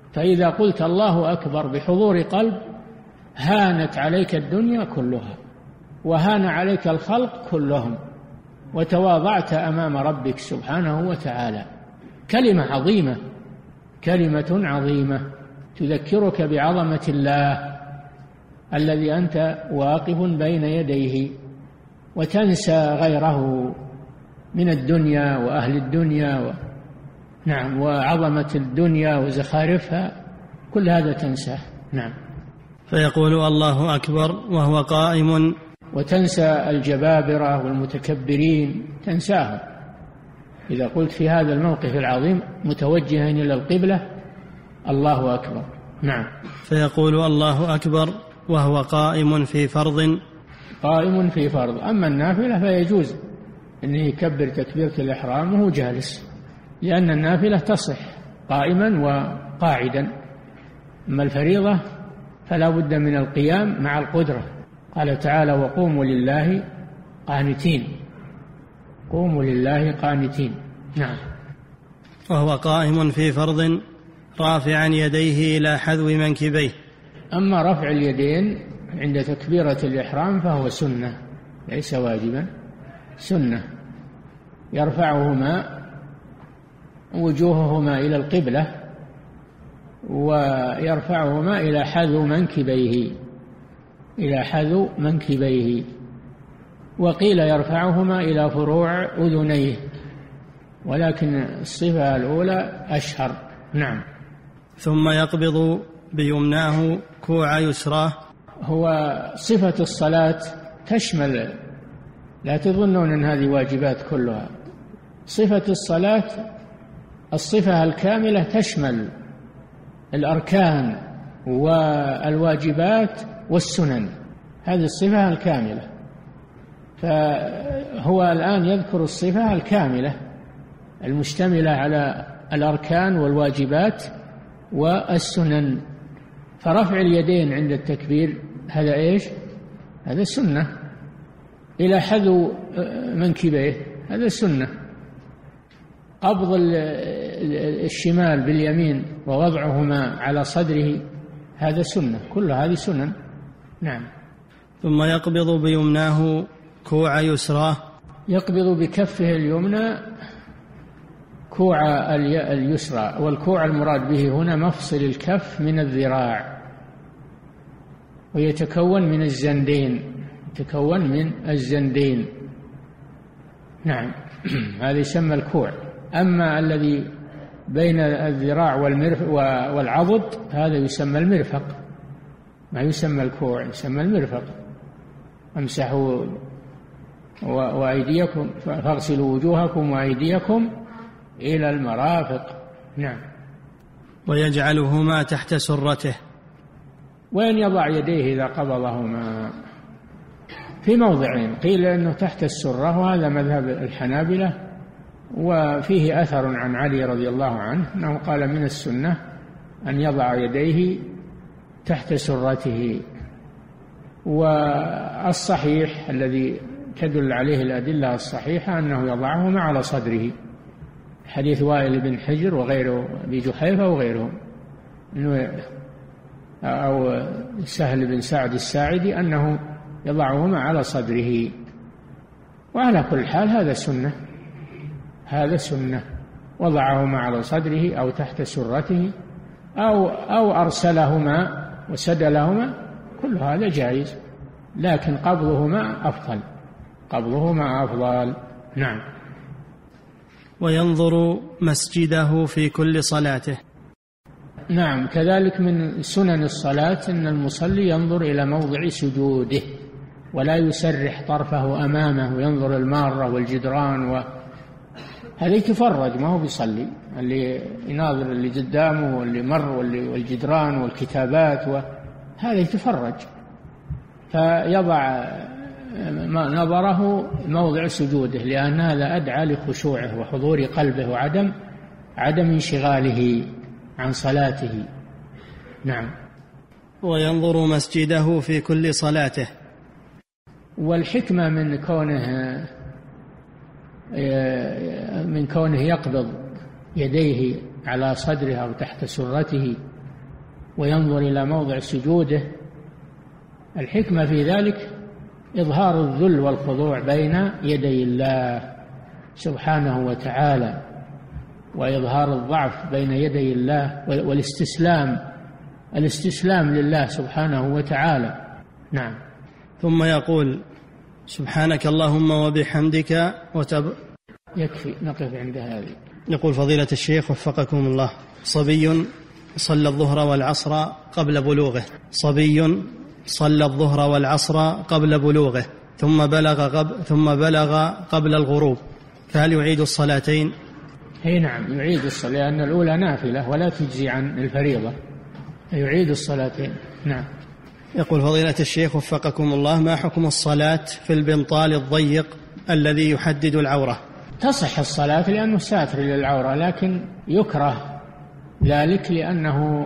Speaker 3: فإذا قلت الله أكبر بحضور قلب هانت عليك الدنيا كلها وهان عليك الخلق كلهم وتواضعت أمام ربك سبحانه وتعالى. كلمة عظيمة، كلمة عظيمة تذكرك بعظمة الله الذي أنت واقف بين يديه، وتنسى غيره من الدنيا وأهل الدنيا و... نعم وعظمة الدنيا وزخارفها، كل هذا تنساه. نعم.
Speaker 2: فيقول الله أكبر وهو قائم،
Speaker 3: وتنسى الجبابرة والمتكبرين، تنساهم إذا قلت في هذا الموقف العظيم متوجها إلى القبلة الله أكبر. نعم.
Speaker 2: فيقول الله أكبر وهو قائم في فرض،
Speaker 3: قائم في فرض. أما النافلة فيجوز أنه يكبر تكبيرة الإحرام وهو جالس، لأن النافلة تصح قائما وقاعدا. أما الفريضة فلا بد من القيام مع القدرة. قال تعالى وقوموا لله قانتين، قوموا لله قانتين. نعم.
Speaker 2: وهو قائم في فرض رافعا يديه إلى حذو منكبيه.
Speaker 3: أما رفع اليدين عند تكبيرة الإحرام فهو سنة ليس واجبا، سنة، يرفعهما وجوههما إلى القبلة ويرفعهما إلى حذو منكبيه، إلى حذو منكبيه، وقيل يرفعهما إلى فروع أذنيه، ولكن الصفة الأولى أشهر. نعم.
Speaker 2: ثم يقبض بيمناه كوع يسراه.
Speaker 3: هو صفة الصلاة تشمل، لا تظنون أن هذه واجبات كلها، صفة الصلاة الصفة الكاملة تشمل الأركان والواجبات والسنن، هذه الصفة الكاملة. فهو الآن يذكر الصفة الكاملة المشتملة على الأركان والواجبات والسنن. فرفع اليدين عند التكبير هذا إيش؟ هذا سنة، إلى حذو منكبيه هذا سنة. قبض الشمال باليمين ووضعهما على صدره هذا سنة، كل هذه سنن. نعم.
Speaker 2: ثم يقبض بيمناه كوع يسراه.
Speaker 3: يقبض بكفه اليمنى كوع اليسرى، والكوع المراد به هنا مفصل الكف من الذراع، ويتكون من الزندين، يتكون من الزندين. نعم. هذا يسمى الكوع. أما الذي بين الذراع والعضد هذا يسمى المرفق، ما يسمى الكوع، يسمى المرفق. امسحوا وأيديكم فاغسلوا وجوهكم وأيديكم إلى المرافق. نعم.
Speaker 2: ويجعلهما تحت سرته.
Speaker 3: وين يضع يديه إذا قبضهما؟ في موضعين، قيل أنه تحت السرة وهذا مذهب الحنابلة، وفيه أثر عن علي رضي الله عنه أنه قال من السنة أن يضع يديه تحت سرته. والصحيح الذي تدل عليه الأدلة الصحيحة أنه يضعهما على صدره، حديث وائل بن حجر وغيره بجحيفة وغيره، أو سهل بن سعد الساعدي أنه يضعهما على صدره. وعلى كل حال هذا سنة، هذا سنة، وضعهما على صدره أو تحت سرته أو أو أرسلهما وسدلهما، كل هذا جائز، لكن قبضهما أفضل، قبضهما أفضل. نعم.
Speaker 2: وينظر مسجده في كل صلاته.
Speaker 3: نعم. كذلك من سنن الصلاة أن المصلي ينظر إلى موضع سجوده ولا يسرح طرفه أمامه وينظر المارة والجدران، وهذا يتفرج، ما هو بيصلي، اللي يناظر اللي قدامه واللي مر والجدران والكتابات، وهذا يتفرج، فيضع نظره موضع سجوده، لأن هذا أدعى لخشوعه وحضور قلبه وعدم عدم انشغاله عن صلاته. نعم.
Speaker 2: وينظر مسجده في كل صلاته.
Speaker 3: والحكمة من كونه من كونه يقبض يديه على صدره أو تحت سرته وينظر إلى موضع سجوده. الحكمة في ذلك إظهار الذل والخضوع بين يدي الله سبحانه وتعالى، وإظهار الضعف بين يدي الله، والاستسلام الاستسلام لله سبحانه وتعالى. نعم.
Speaker 2: ثم يقول: سبحانك اللهم وبحمدك وتب...
Speaker 3: يكفي نقف عند هذه.
Speaker 2: يقول فضيلة الشيخ وفقكم الله: صبي صلى الظهر والعصر قبل بلوغه صبي صلى الظهر والعصر قبل بلوغه ثم بلغ قبل ثم بلغ قبل الغروب، فهل يعيد الصلاتين؟
Speaker 3: اي نعم يعيد الصلاة، لأن الأولى نافلة ولا تجزي عن الفريضة، يعيد الصلاتين. نعم.
Speaker 2: يقول فضيلة الشيخ وفقكم الله: ما حكم الصلاة في البنطال الضيق الذي يحدد العورة؟
Speaker 3: تصح الصلاة لأنه ساتر للعورة، لكن يكره ذلك لأنه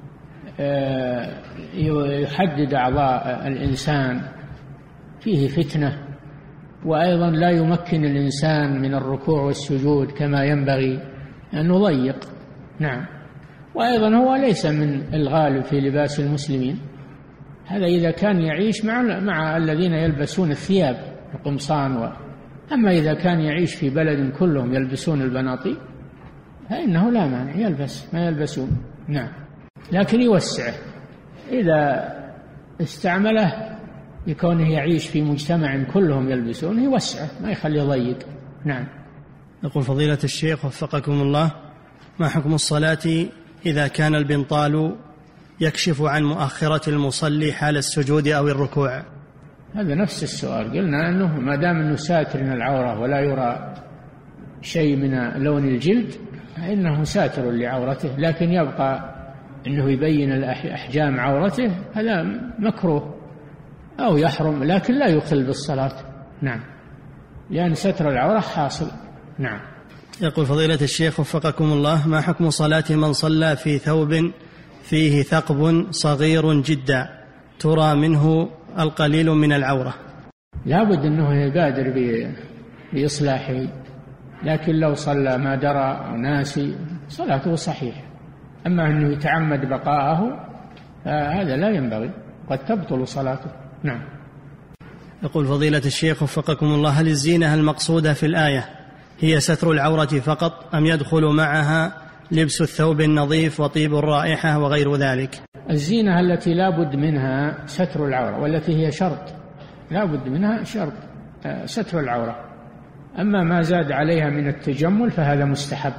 Speaker 3: يحدد أعضاء الإنسان، فيه فتنة، وأيضا لا يمكن الإنسان من الركوع والسجود كما ينبغي، أنه ضيق. نعم. وأيضا هو ليس من الغالب في لباس المسلمين، هذا إذا كان يعيش مع مع الذين يلبسون الثياب القمصان و... أما إذا كان يعيش في بلد كلهم يلبسون البناطيل فإنه لا مانع يلبس ما يلبسون. نعم. لكن يوسعه إذا استعمله لكونه يعيش في مجتمع كلهم يلبسون، يوسعه ما يخليه ضيق. نعم.
Speaker 2: يقول فضيلة الشيخ وفقكم الله: ما حكم الصلاة إذا كان البنطال يكشف عن مؤخرة المصلي حال السجود أو الركوع؟
Speaker 3: هذا نفس السؤال، قلنا أنه ما دام أنه ساتر من العورة ولا يرى شيء من لون الجلد فإنه ساتر لعورته، لكن يبقى أنه يبين أحجام عورته هذا مكروه أو يحرم، لكن لا يخل بالصلاة. نعم. لأن ستر العورة حاصل. نعم.
Speaker 2: يقول فضيلة الشيخ وفقكم الله: ما حكم صلاة من صلى في ثوب فيه ثقب صغير جدا ترى منه القليل من العورة؟
Speaker 3: لابد أنه يبادر بإصلاحه، لكن لو صلى ما درى أو ناسي صلاته صحيحة. أما أنه يتعمد بقاءه فهذا لا ينبغي، قد تبطل صلاته. نعم.
Speaker 2: يقول فضيلة الشيخ وفقكم الله: هل الزينة المقصودة في الآية هي ستر العورة فقط، أم يدخل معها لبس الثوب النظيف وطيب الرائحة وغير ذلك؟
Speaker 3: الزينة التي لا بد منها ستر العورة، والتي هي شرط لا بد منها شرط ستر العورة. أما ما زاد عليها من التجمل فهذا مستحب،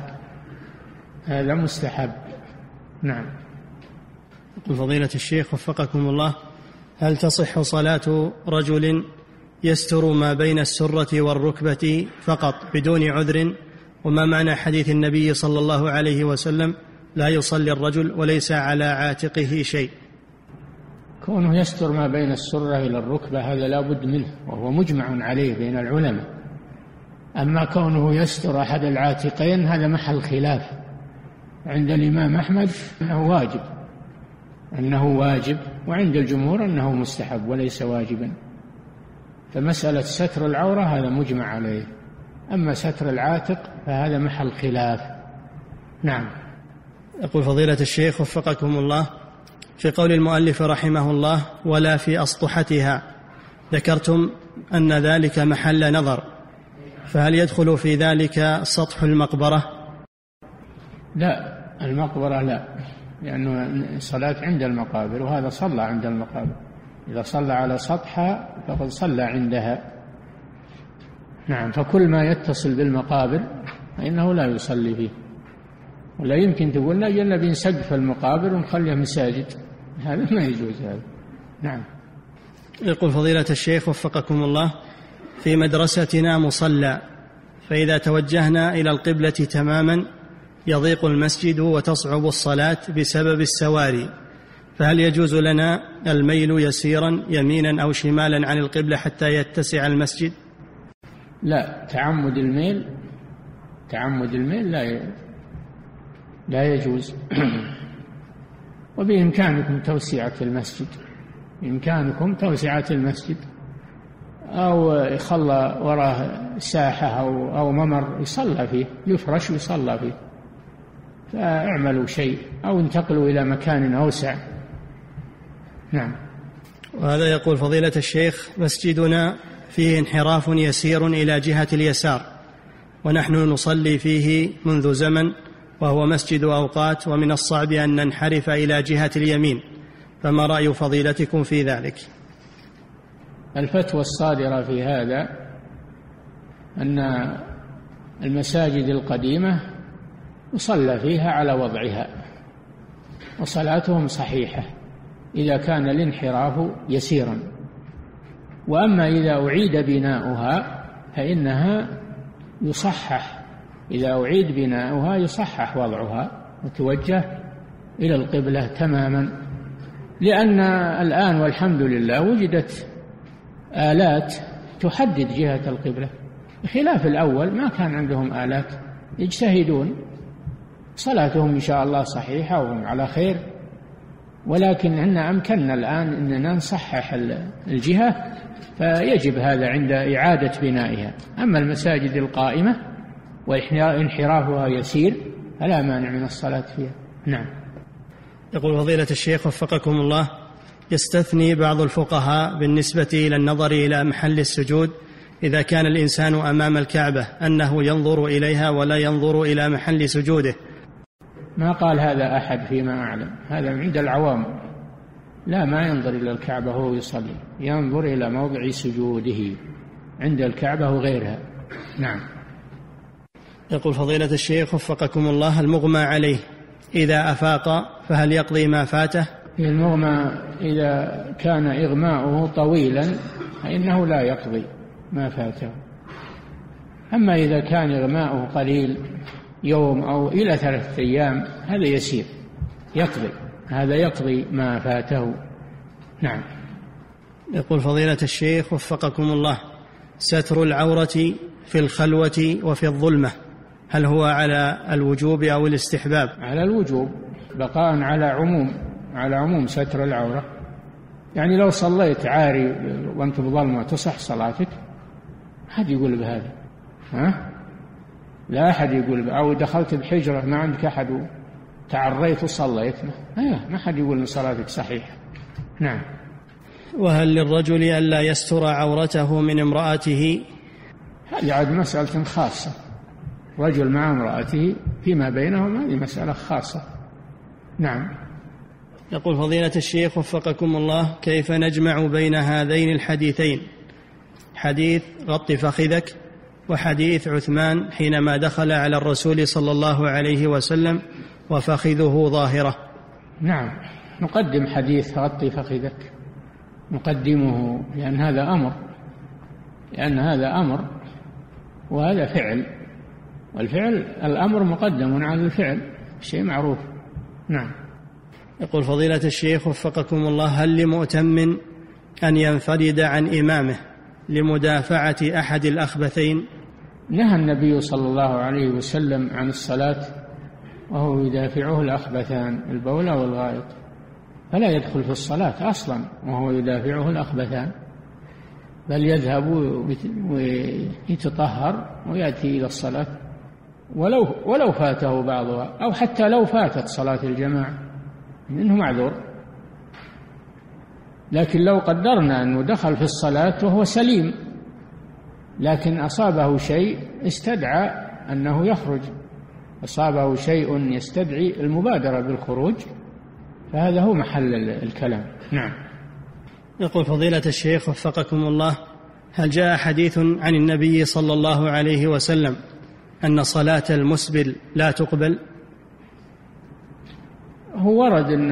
Speaker 3: هذا مستحب. نعم.
Speaker 2: يقول فضيلة الشيخ وفقكم الله: هل تصح صلاة رجل يستر ما بين السرة والركبة فقط بدون عذر؟ وما معنى حديث النبي صلى الله عليه وسلم: لا يصلي الرجل وليس على عاتقه شيء؟
Speaker 3: كونه يستر ما بين السرة إلى الركبة هذا لا بد منه، وهو مجمع عليه بين العلماء. أما كونه يستر أحد العاتقين هذا محل خلاف عند الإمام أحمد أنه واجب أنه واجب وعند الجمهور أنه مستحب وليس واجبا. فمسألة ستر العورة هذا مجمع عليه، أما ستر العاتق فهذا محل خلاف. نعم.
Speaker 2: يقول فضيلة الشيخ وفقكم الله: في قول المؤلف رحمه الله: ولا في أسطحتها، ذكرتم أن ذلك محل نظر، فهل يدخل في ذلك سطح المقبرة؟
Speaker 3: لا، المقبرة لا، لأنه الصلاة عند المقابر، وهذا صلى عند المقابر. إذا صلى على سطحها فقد صلى عندها. نعم. فكل ما يتصل بالمقابر فإنه لا يصلي فيه. ولا يمكن تقول لا جلنا بنسقف المقابر ونخليها مساجد، هذا ما يجوز هذا. نعم.
Speaker 2: يقول فضيلة الشيخ وفقكم الله: في مدرستنا مصلى، فإذا توجهنا إلى القبلة تماما يضيق المسجد وتصعب الصلاة بسبب السواري، فهل يجوز لنا الميل يسيرا يمينا أو شمالا عن القبلة حتى يتسع المسجد؟
Speaker 3: لا، تعمد الميل تعمد الميل لا ي... لا يجوز. وبإمكانكم توسعة المسجد، بإمكانكم توسعة المسجد، أو يخلى وراه ساحة أو, أو ممر يصلى فيه، يفرش ويصلى فيه، فاعملوا شيء أو انتقلوا إلى مكان أوسع. نعم.
Speaker 2: وهذا يقول فضيلة الشيخ: مسجدنا فيه انحراف يسير إلى جهة اليسار، ونحن نصلي فيه منذ زمن، وهو مسجد أوقات، ومن الصعب أن ننحرف إلى جهة اليمين، فما رأي فضيلتكم في ذلك؟
Speaker 3: الفتوى الصادرة في هذا أن المساجد القديمة يصلى فيها على وضعها وصلاتهم صحيحة إذا كان الانحراف يسيرا، وأما إذا أعيد بناؤها فإنها يصحح، إذا أعيد بناؤها يصحح وضعها وتوجه إلى القبلة تماما، لأن الآن والحمد لله وجدت آلات تحدد جهة القبلة، بخلاف الأول ما كان عندهم آلات، يجتهدون، صلاتهم إن شاء الله صحيحة وهم على خير، ولكن عندنا أمكننا الآن أننا نصحح الجهة، فيجب هذا عند إعادة بنائها. أما المساجد القائمة وانحرافها يسير فلا مانع من الصلاة فيها. نعم.
Speaker 2: يقول فضيلة الشيخ وفقكم الله: يستثني بعض الفقهاء بالنسبة إلى النظر إلى محل السجود إذا كان الإنسان أمام الكعبة أنه ينظر إليها ولا ينظر إلى محل سجوده.
Speaker 3: ما قال هذا أحد فيما أعلم، هذا عند العوام، لا ما ينظر إلى الكعبة وهو يصلي، ينظر إلى موضع سجوده عند الكعبة وغيرها. نعم.
Speaker 2: يقول فضيلة الشيخ وفقكم الله: المغمى عليه إذا أفاق فهل يقضي ما فاته؟
Speaker 3: المغمى إذا كان إغماؤه طويلا فإنه لا يقضي ما فاته، أما إذا كان إغماؤه قليل يوم أو إلى ثلاثة أيام هذا يسير يقضي، هذا يقضي ما فاته. نعم.
Speaker 2: يقول فضيلة الشيخ وفقكم الله: ستر العورة في الخلوة وفي الظلمة هل هو على الوجوب أو الاستحباب؟
Speaker 3: على الوجوب، بقاء على عموم على عموم ستر العورة. يعني لو صليت عاري وأنت بظلمة تصح صلاتك؟ أحد يقول بهذا؟ ها؟ لا أحد يقول بهذا. أو دخلت بحجرة ما عندك أحد تعريت وصليت، ما ما حد يقول إن صلاتك صحيحة. نعم.
Speaker 2: وهل للرجل ألا يستر عورته من امرأته؟
Speaker 3: هذه عاد مسألة خاصة، رجل مع امرأته فيما بينهم هذه مسألة خاصة. نعم.
Speaker 2: يقول فضيلة الشيخ وفقكم الله: كيف نجمع بين هذين الحديثين، حديث غط فخذك وحديث عثمان حينما دخل على الرسول صلى الله عليه وسلم وفخذه ظاهرة؟
Speaker 3: نعم، نقدم حديث غط فخذك، نقدمه لأن هذا أمر، لأن هذا أمر وهذا فعل، والفعل الأمر مقدم على الفعل، شيء معروف. نعم.
Speaker 2: يقول فضيلة الشيخ وفقكم الله: هل لمؤتم أن ينفرد عن إمامه لمدافعة أحد الأخبثين؟
Speaker 3: نهى النبي صلى الله عليه وسلم عن الصلاة وهو يدافعه الأخبثان، البول والغائط، فلا يدخل في الصلاة أصلا وهو يدافعه الأخبثان، بل يذهب ويتطهر ويأتي إلى الصلاة ولو, ولو فاته بعضها، أو حتى لو فاتت صلاة الجماعة منه معذور. لكن لو قدرنا أنه دخل في الصلاة وهو سليم لكن أصابه شيء استدعى أنه يخرج، أصابه شيء يستدعي المبادرة بالخروج، فهذا هو محل الكلام. نعم.
Speaker 2: يقول فضيلة الشيخ وفقكم الله: هل جاء حديث عن النبي صلى الله عليه وسلم أن صلاة المسبل لا تقبل؟
Speaker 3: هو ورد أن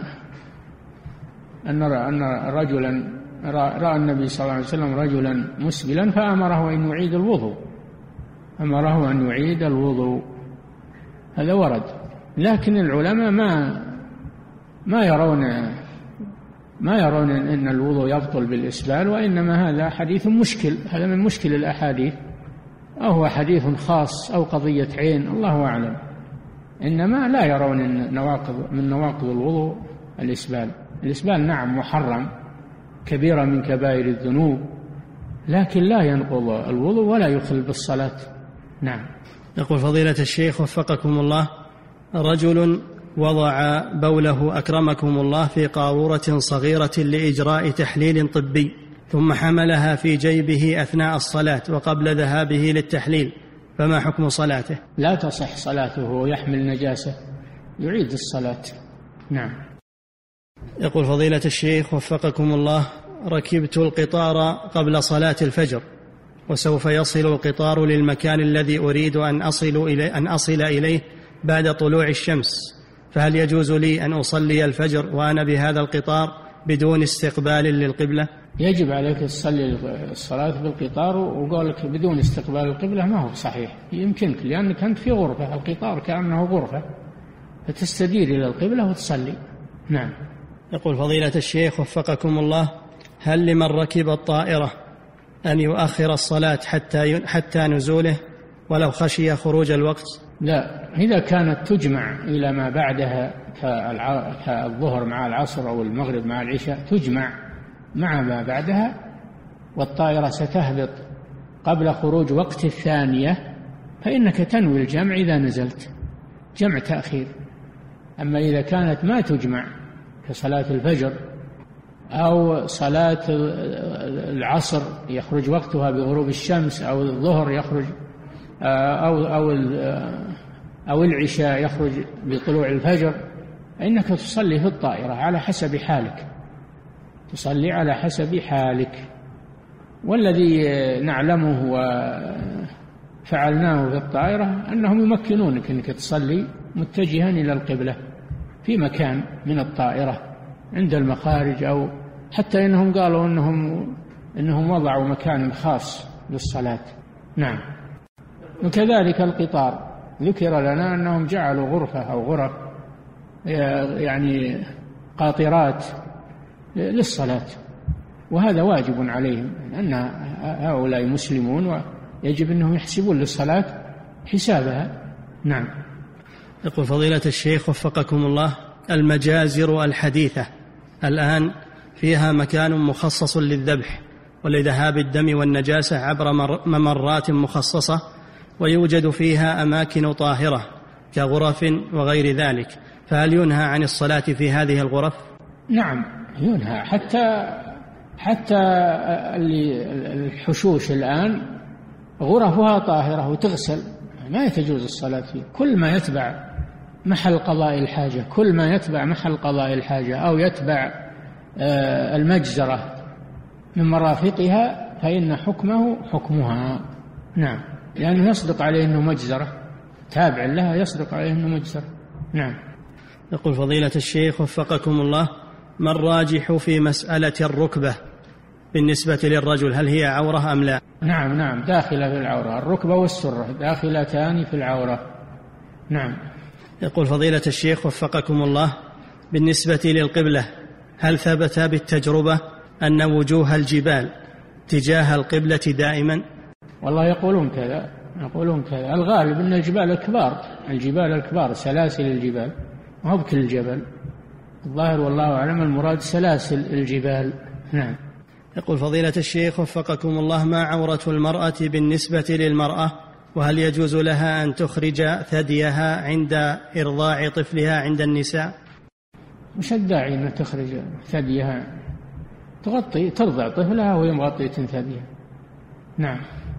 Speaker 3: أن أن رجلا رأى النبي صلى الله عليه وسلم رجلا مسبلا فأمره أن يعيد الوضوء، أمره أن يعيد الوضوء، هذا ورد. لكن العلماء ما ما يرون ما يرون أن الوضوء يبطل بالإسبال، وإنما هذا حديث مشكل، هذا من مشكل الأحاديث، أو هو حديث خاص أو قضية عين، الله أعلم. إنما لا يرون أن نواقض من نواقض الوضوء الإسبال. الإسبال نعم محرم، كبيرة من كبائر الذنوب، لكن لا ينقض الوضوء ولا يخل بالصلاة. نعم.
Speaker 2: يقول فضيلة الشيخ وفقكم الله: رجل وضع بوله أكرمكم الله في قارورة صغيرة لإجراء تحليل طبي، ثم حملها في جيبه أثناء الصلاة وقبل ذهابه للتحليل، فما حكم صلاته؟
Speaker 3: لا تصح صلاته ويحمل نجاسة، يعيد الصلاة. نعم.
Speaker 2: يقول فضيلة الشيخ وفقكم الله: ركبت القطار قبل صلاة الفجر، وسوف يصل القطار للمكان الذي أريد أن أصل إليه, أن أصل إليه بعد طلوع الشمس، فهل يجوز لي أن أصلي الفجر وأنا بهذا القطار بدون استقبال للقبلة؟
Speaker 3: يجب عليك تصلي الصلاة بالقطار، وقولك بدون استقبال القبلة ما هو صحيح. يمكنك لأنك أنت في غرفة، القطار كأنه غرفة، فتستدير إلى القبلة وتصلي. نعم.
Speaker 2: يقول فضيلة الشيخ وفقكم الله: هل لمن ركب الطائرة أن يؤخر الصلاة حتى حتى نزوله ولو خشي خروج الوقت؟
Speaker 3: لا، إذا كانت تجمع إلى ما بعدها كالظهر مع العصر أو المغرب مع العشاء، تجمع مع ما بعدها، والطائرة ستهبط قبل خروج وقت الثانية، فإنك تنوي الجمع إذا نزلت، جمع تأخير. أما إذا كانت ما تجمع كصلاة الفجر أو صلاة العصر يخرج وقتها بغروب الشمس، أو الظهر يخرج أو أو أو العشاء يخرج بطلوع الفجر، فإنك تصلي في الطائرة على حسب حالك، تصلي على حسب حالك. والذي نعلمه وفعلناه في الطائرة أنهم يمكنونك أنك تصلي متجها إلى القبلة في مكان من الطائرة عند المخارج، أو حتى إنهم قالوا إنهم إنهم وضعوا مكان خاص للصلاة. نعم. وكذلك القطار ذكر لنا أنهم جعلوا غرفة أو غرف يعني قاطرات للصلاة، وهذا واجب عليهم، لأن هؤلاء مسلمون ويجب أنهم يحسبون للصلاة حسابها. نعم.
Speaker 2: يقول فضيلة الشيخ وفقكم الله: المجازر الحديثة الآن فيها مكان مخصص للذبح ولذهاب الدم والنجاسة عبر ممرات مخصصة، ويوجد فيها أماكن طاهرة كغرف وغير ذلك، فهل ينهى عن الصلاة في هذه الغرف؟
Speaker 3: نعم ينهى، حتى حتى الحشوش الآن غرفها طاهرة وتغسل، ما يتجوز الصلاة فيه. كل ما يتبع محل قضاء الحاجة، كل ما يتبع محل قضاء الحاجة أو يتبع المجزرة من مرافقها فإن حكمه حكمها. نعم، لأنه يصدق عليه أنه مجزرة، تابع لها يصدق عليه أنه مجزرة. نعم.
Speaker 2: يقول فضيلة الشيخ وفقكم الله: ما الراجح في مسألة الركبة بالنسبة للرجل، هل هي عورة أم لا؟
Speaker 3: نعم نعم داخلة في العورة، الركبة والسرة داخلتان في العورة. نعم.
Speaker 2: يقول فضيلة الشيخ وفقكم الله: بالنسبة للقبلة، هل ثبت بالتجربة أن وجوه الجبال تجاه القبلة دائما؟
Speaker 3: والله يقولون كذا، يقولون كذا. الغالب أن الجبال الكبار، الجبال الكبار سلاسل الجبال، ما هو بكل جبل. الظاهر والله أعلم المراد سلاسل الجبال. نعم.
Speaker 2: يقول فضيلة الشيخ وفقكم الله: ما عورة المرأة بالنسبة للمرأة، وهل يجوز لها أن تخرج ثديها عند إرضاع طفلها عند النساء؟
Speaker 3: مش الداعي أن تخرج ثديها، تغطي ترضع طفلها وهي مغطية ثديها. نعم.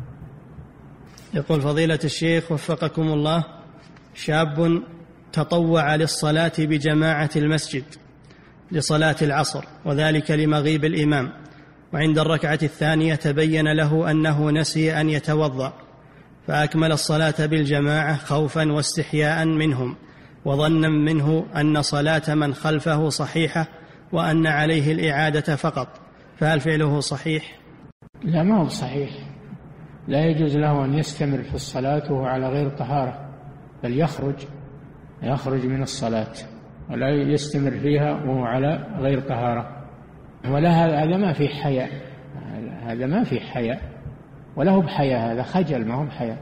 Speaker 2: يقول فضيلة الشيخ وفقكم الله: شاب تطوع للصلاة بجماعة المسجد لصلاة العصر، وذلك لمغيب الإمام، وعند الركعة الثانية تبين له أنه نسي أن يتوضأ، فأكمل الصلاة بالجماعة خوفا واستحياء منهم، وظنا منه أن صلاة من خلفه صحيحة وأن عليه الإعادة فقط، فهل فعله صحيح؟
Speaker 3: لا، ما هو صحيح. لا يجوز له أن يستمر في الصلاة وهو على غير طهارة، بل يخرج يخرج من الصلاة ولا يستمر فيها وهو على غير طهارة. ولا هذا ما في حياء، هذا ما في حياء، ولا هو بحياء، هذا خجل ما هو بحياء،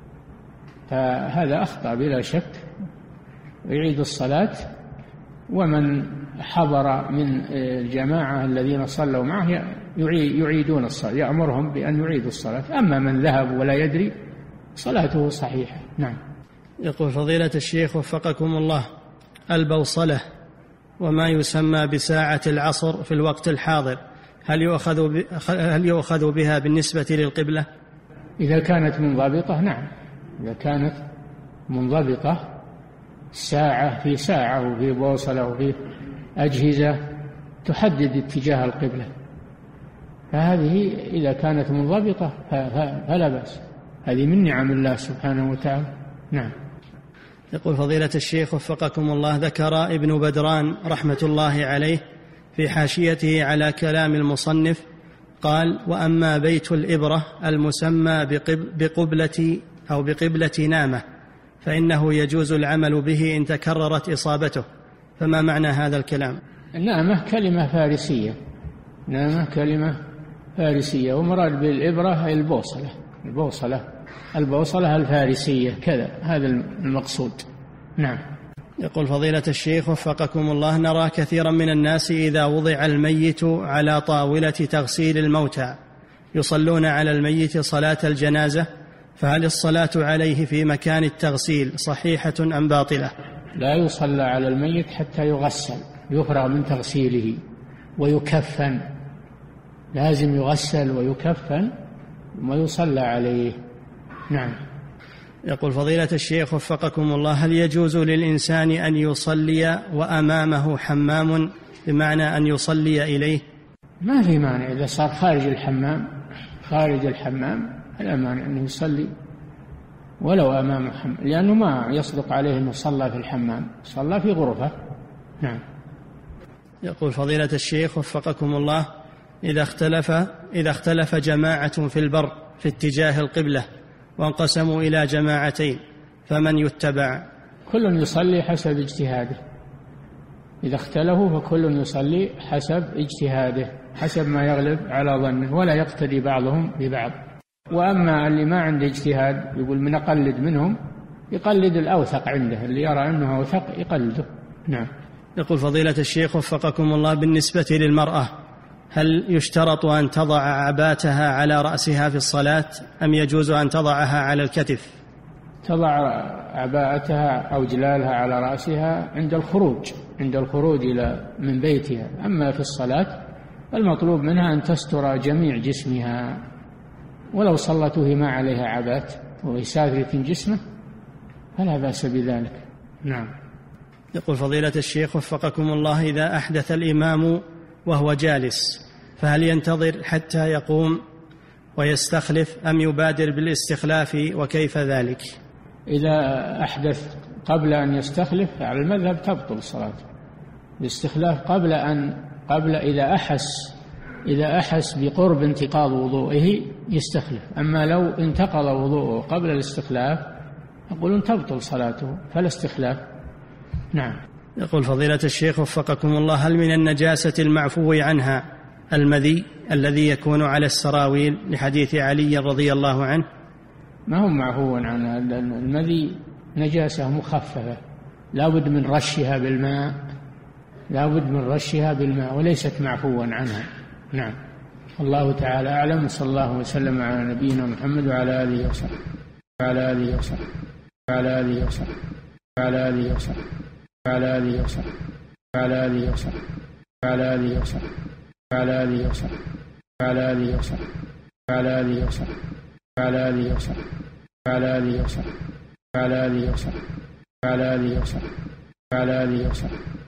Speaker 3: فهذا أخطأ بلا شك، يعيد الصلاة. ومن حضر من الجماعة الذين صلوا معه يعيدون الصلاة، يأمرهم بأن يعيدوا الصلاة. أما من ذهب ولا يدري صلاته صحيحة. نعم.
Speaker 2: يقول فضيلة الشيخ وفقكم الله، البوصلة وما يسمى بساعة العصر في الوقت الحاضر هل يؤخذ هل يؤخذ بها بالنسبة للقبلة؟
Speaker 3: إذا كانت منضبطة نعم، إذا كانت منضبطة ساعة في ساعة وفي بوصلة وفي أجهزة تحدد اتجاه القبلة، فهذه إذا كانت منضبطة فلا بأس، هذه من نعم الله سبحانه وتعالى. نعم.
Speaker 2: يقول فضيلة الشيخ وفقكم الله، ذكر ابن بدران رحمة الله عليه في حاشيته على كلام المصنف قال: وأما بيت الإبرة المسمى بقبلة أو بقبلة نامة فإنه يجوز العمل به إن تكررت إصابته، فما معنى هذا الكلام؟
Speaker 3: نامة كلمة فارسية، نامة كلمة فارسية، ومراد بالإبرة البوصلة، البوصلة البوصلة الفارسية كذا، هذا المقصود. نعم.
Speaker 2: يقول فضيلة الشيخ وفقكم الله، نرى كثيرا من الناس إذا وضع الميت على طاولة تغسيل الموتى يصلون على الميت صلاة الجنازة، فهل الصلاة عليه في مكان التغسيل صحيحة أم باطلة؟
Speaker 3: لا يصلى على الميت حتى يغسل، يفرغ من تغسيله ويكفن، لازم يغسل ويكفن ويصلى عليه. نعم.
Speaker 2: يقول فضيلة الشيخ وفقكم الله، هل يجوز للإنسان أن يصلي وأمامه حمام، بمعنى أن يصلي إليه؟
Speaker 3: ما في مانع، إذا صار خارج الحمام خارج الحمام لا مانع أنه يصلي ولو أمامه حمام، لأنه ما يصدق عليه أنه صلى في الحمام، صلى في غرفة. نعم.
Speaker 2: يقول فضيلة الشيخ وفقكم الله، إذا اختلف إذا اختلف جماعة في البر في اتجاه القبلة وانقسموا إلى جماعتين فمن يتبع؟
Speaker 3: كل يصلي حسب اجتهاده، إذا اختلفوا فكل يصلي حسب اجتهاده، حسب ما يغلب على ظنه، ولا يقتدي بعضهم ببعض. وأما اللي ما عنده اجتهاد يقول من أقلد منهم، يقلد الأوثق عنده، اللي يرى أنه أوثق يقلده. نعم.
Speaker 2: يقول فضيلة الشيخ وفقكم الله، بالنسبة للمرأة هل يشترط أن تضع عباتها على رأسها في الصلاة أم يجوز أن تضعها على الكتف؟
Speaker 3: تضع عباءتها أو جلالها على رأسها عند الخروج عند الخروج إلى من بيتها، أما في الصلاة المطلوب منها أن تستر جميع جسمها، ولو صلت وهي ما عليها عبات وهي سافرة جسمه فلا بأس بذلك. نعم.
Speaker 2: يقول فضيلة الشيخ وفقكم الله، إذا أحدث الإمام وهو جالس فهل ينتظر حتى يقوم ويستخلف أم يبادر بالاستخلاف، وكيف ذلك؟
Speaker 3: إذا أحدث قبل أن يستخلف على المذهب تبطل صلاته، الاستخلاف قبل أن قبل إذا أحس إذا أحس بقرب انتقاض وضوئه يستخلف، أما لو انتقض وضوءه قبل الاستخلاف يقولون تبطل صلاته فلا استخلاف. نعم.
Speaker 2: يقول فضيلة الشيخ وفقكم الله، هل من النجاسة المعفو عنها المذي الذي يكون على السراويل لحديث علي رضي الله عنه؟
Speaker 3: ما هو معفو عنها، المذي نجاسة مخففة لا بد من رشها بالماء لا بد من رشها بالماء وليست معفوا عنها. نعم. الله تعالى أعلم، صلى الله وسلم على نبينا محمد وعلى آله وصحبه وعلى آله وصحبه وعلى آله وصحبه وعلى آله وصحبه وعلى آله وصحبه وعلى آله وصحبه وعلى آله وصحبه وعلى آله وصحبه وعلى آله وصحبه وعلى آله وصحبه وعلى آله وصحبه وعلى آله وصحبه وعلى آله وصحبه وعلى آله وصحبه وعلى آله وصحبه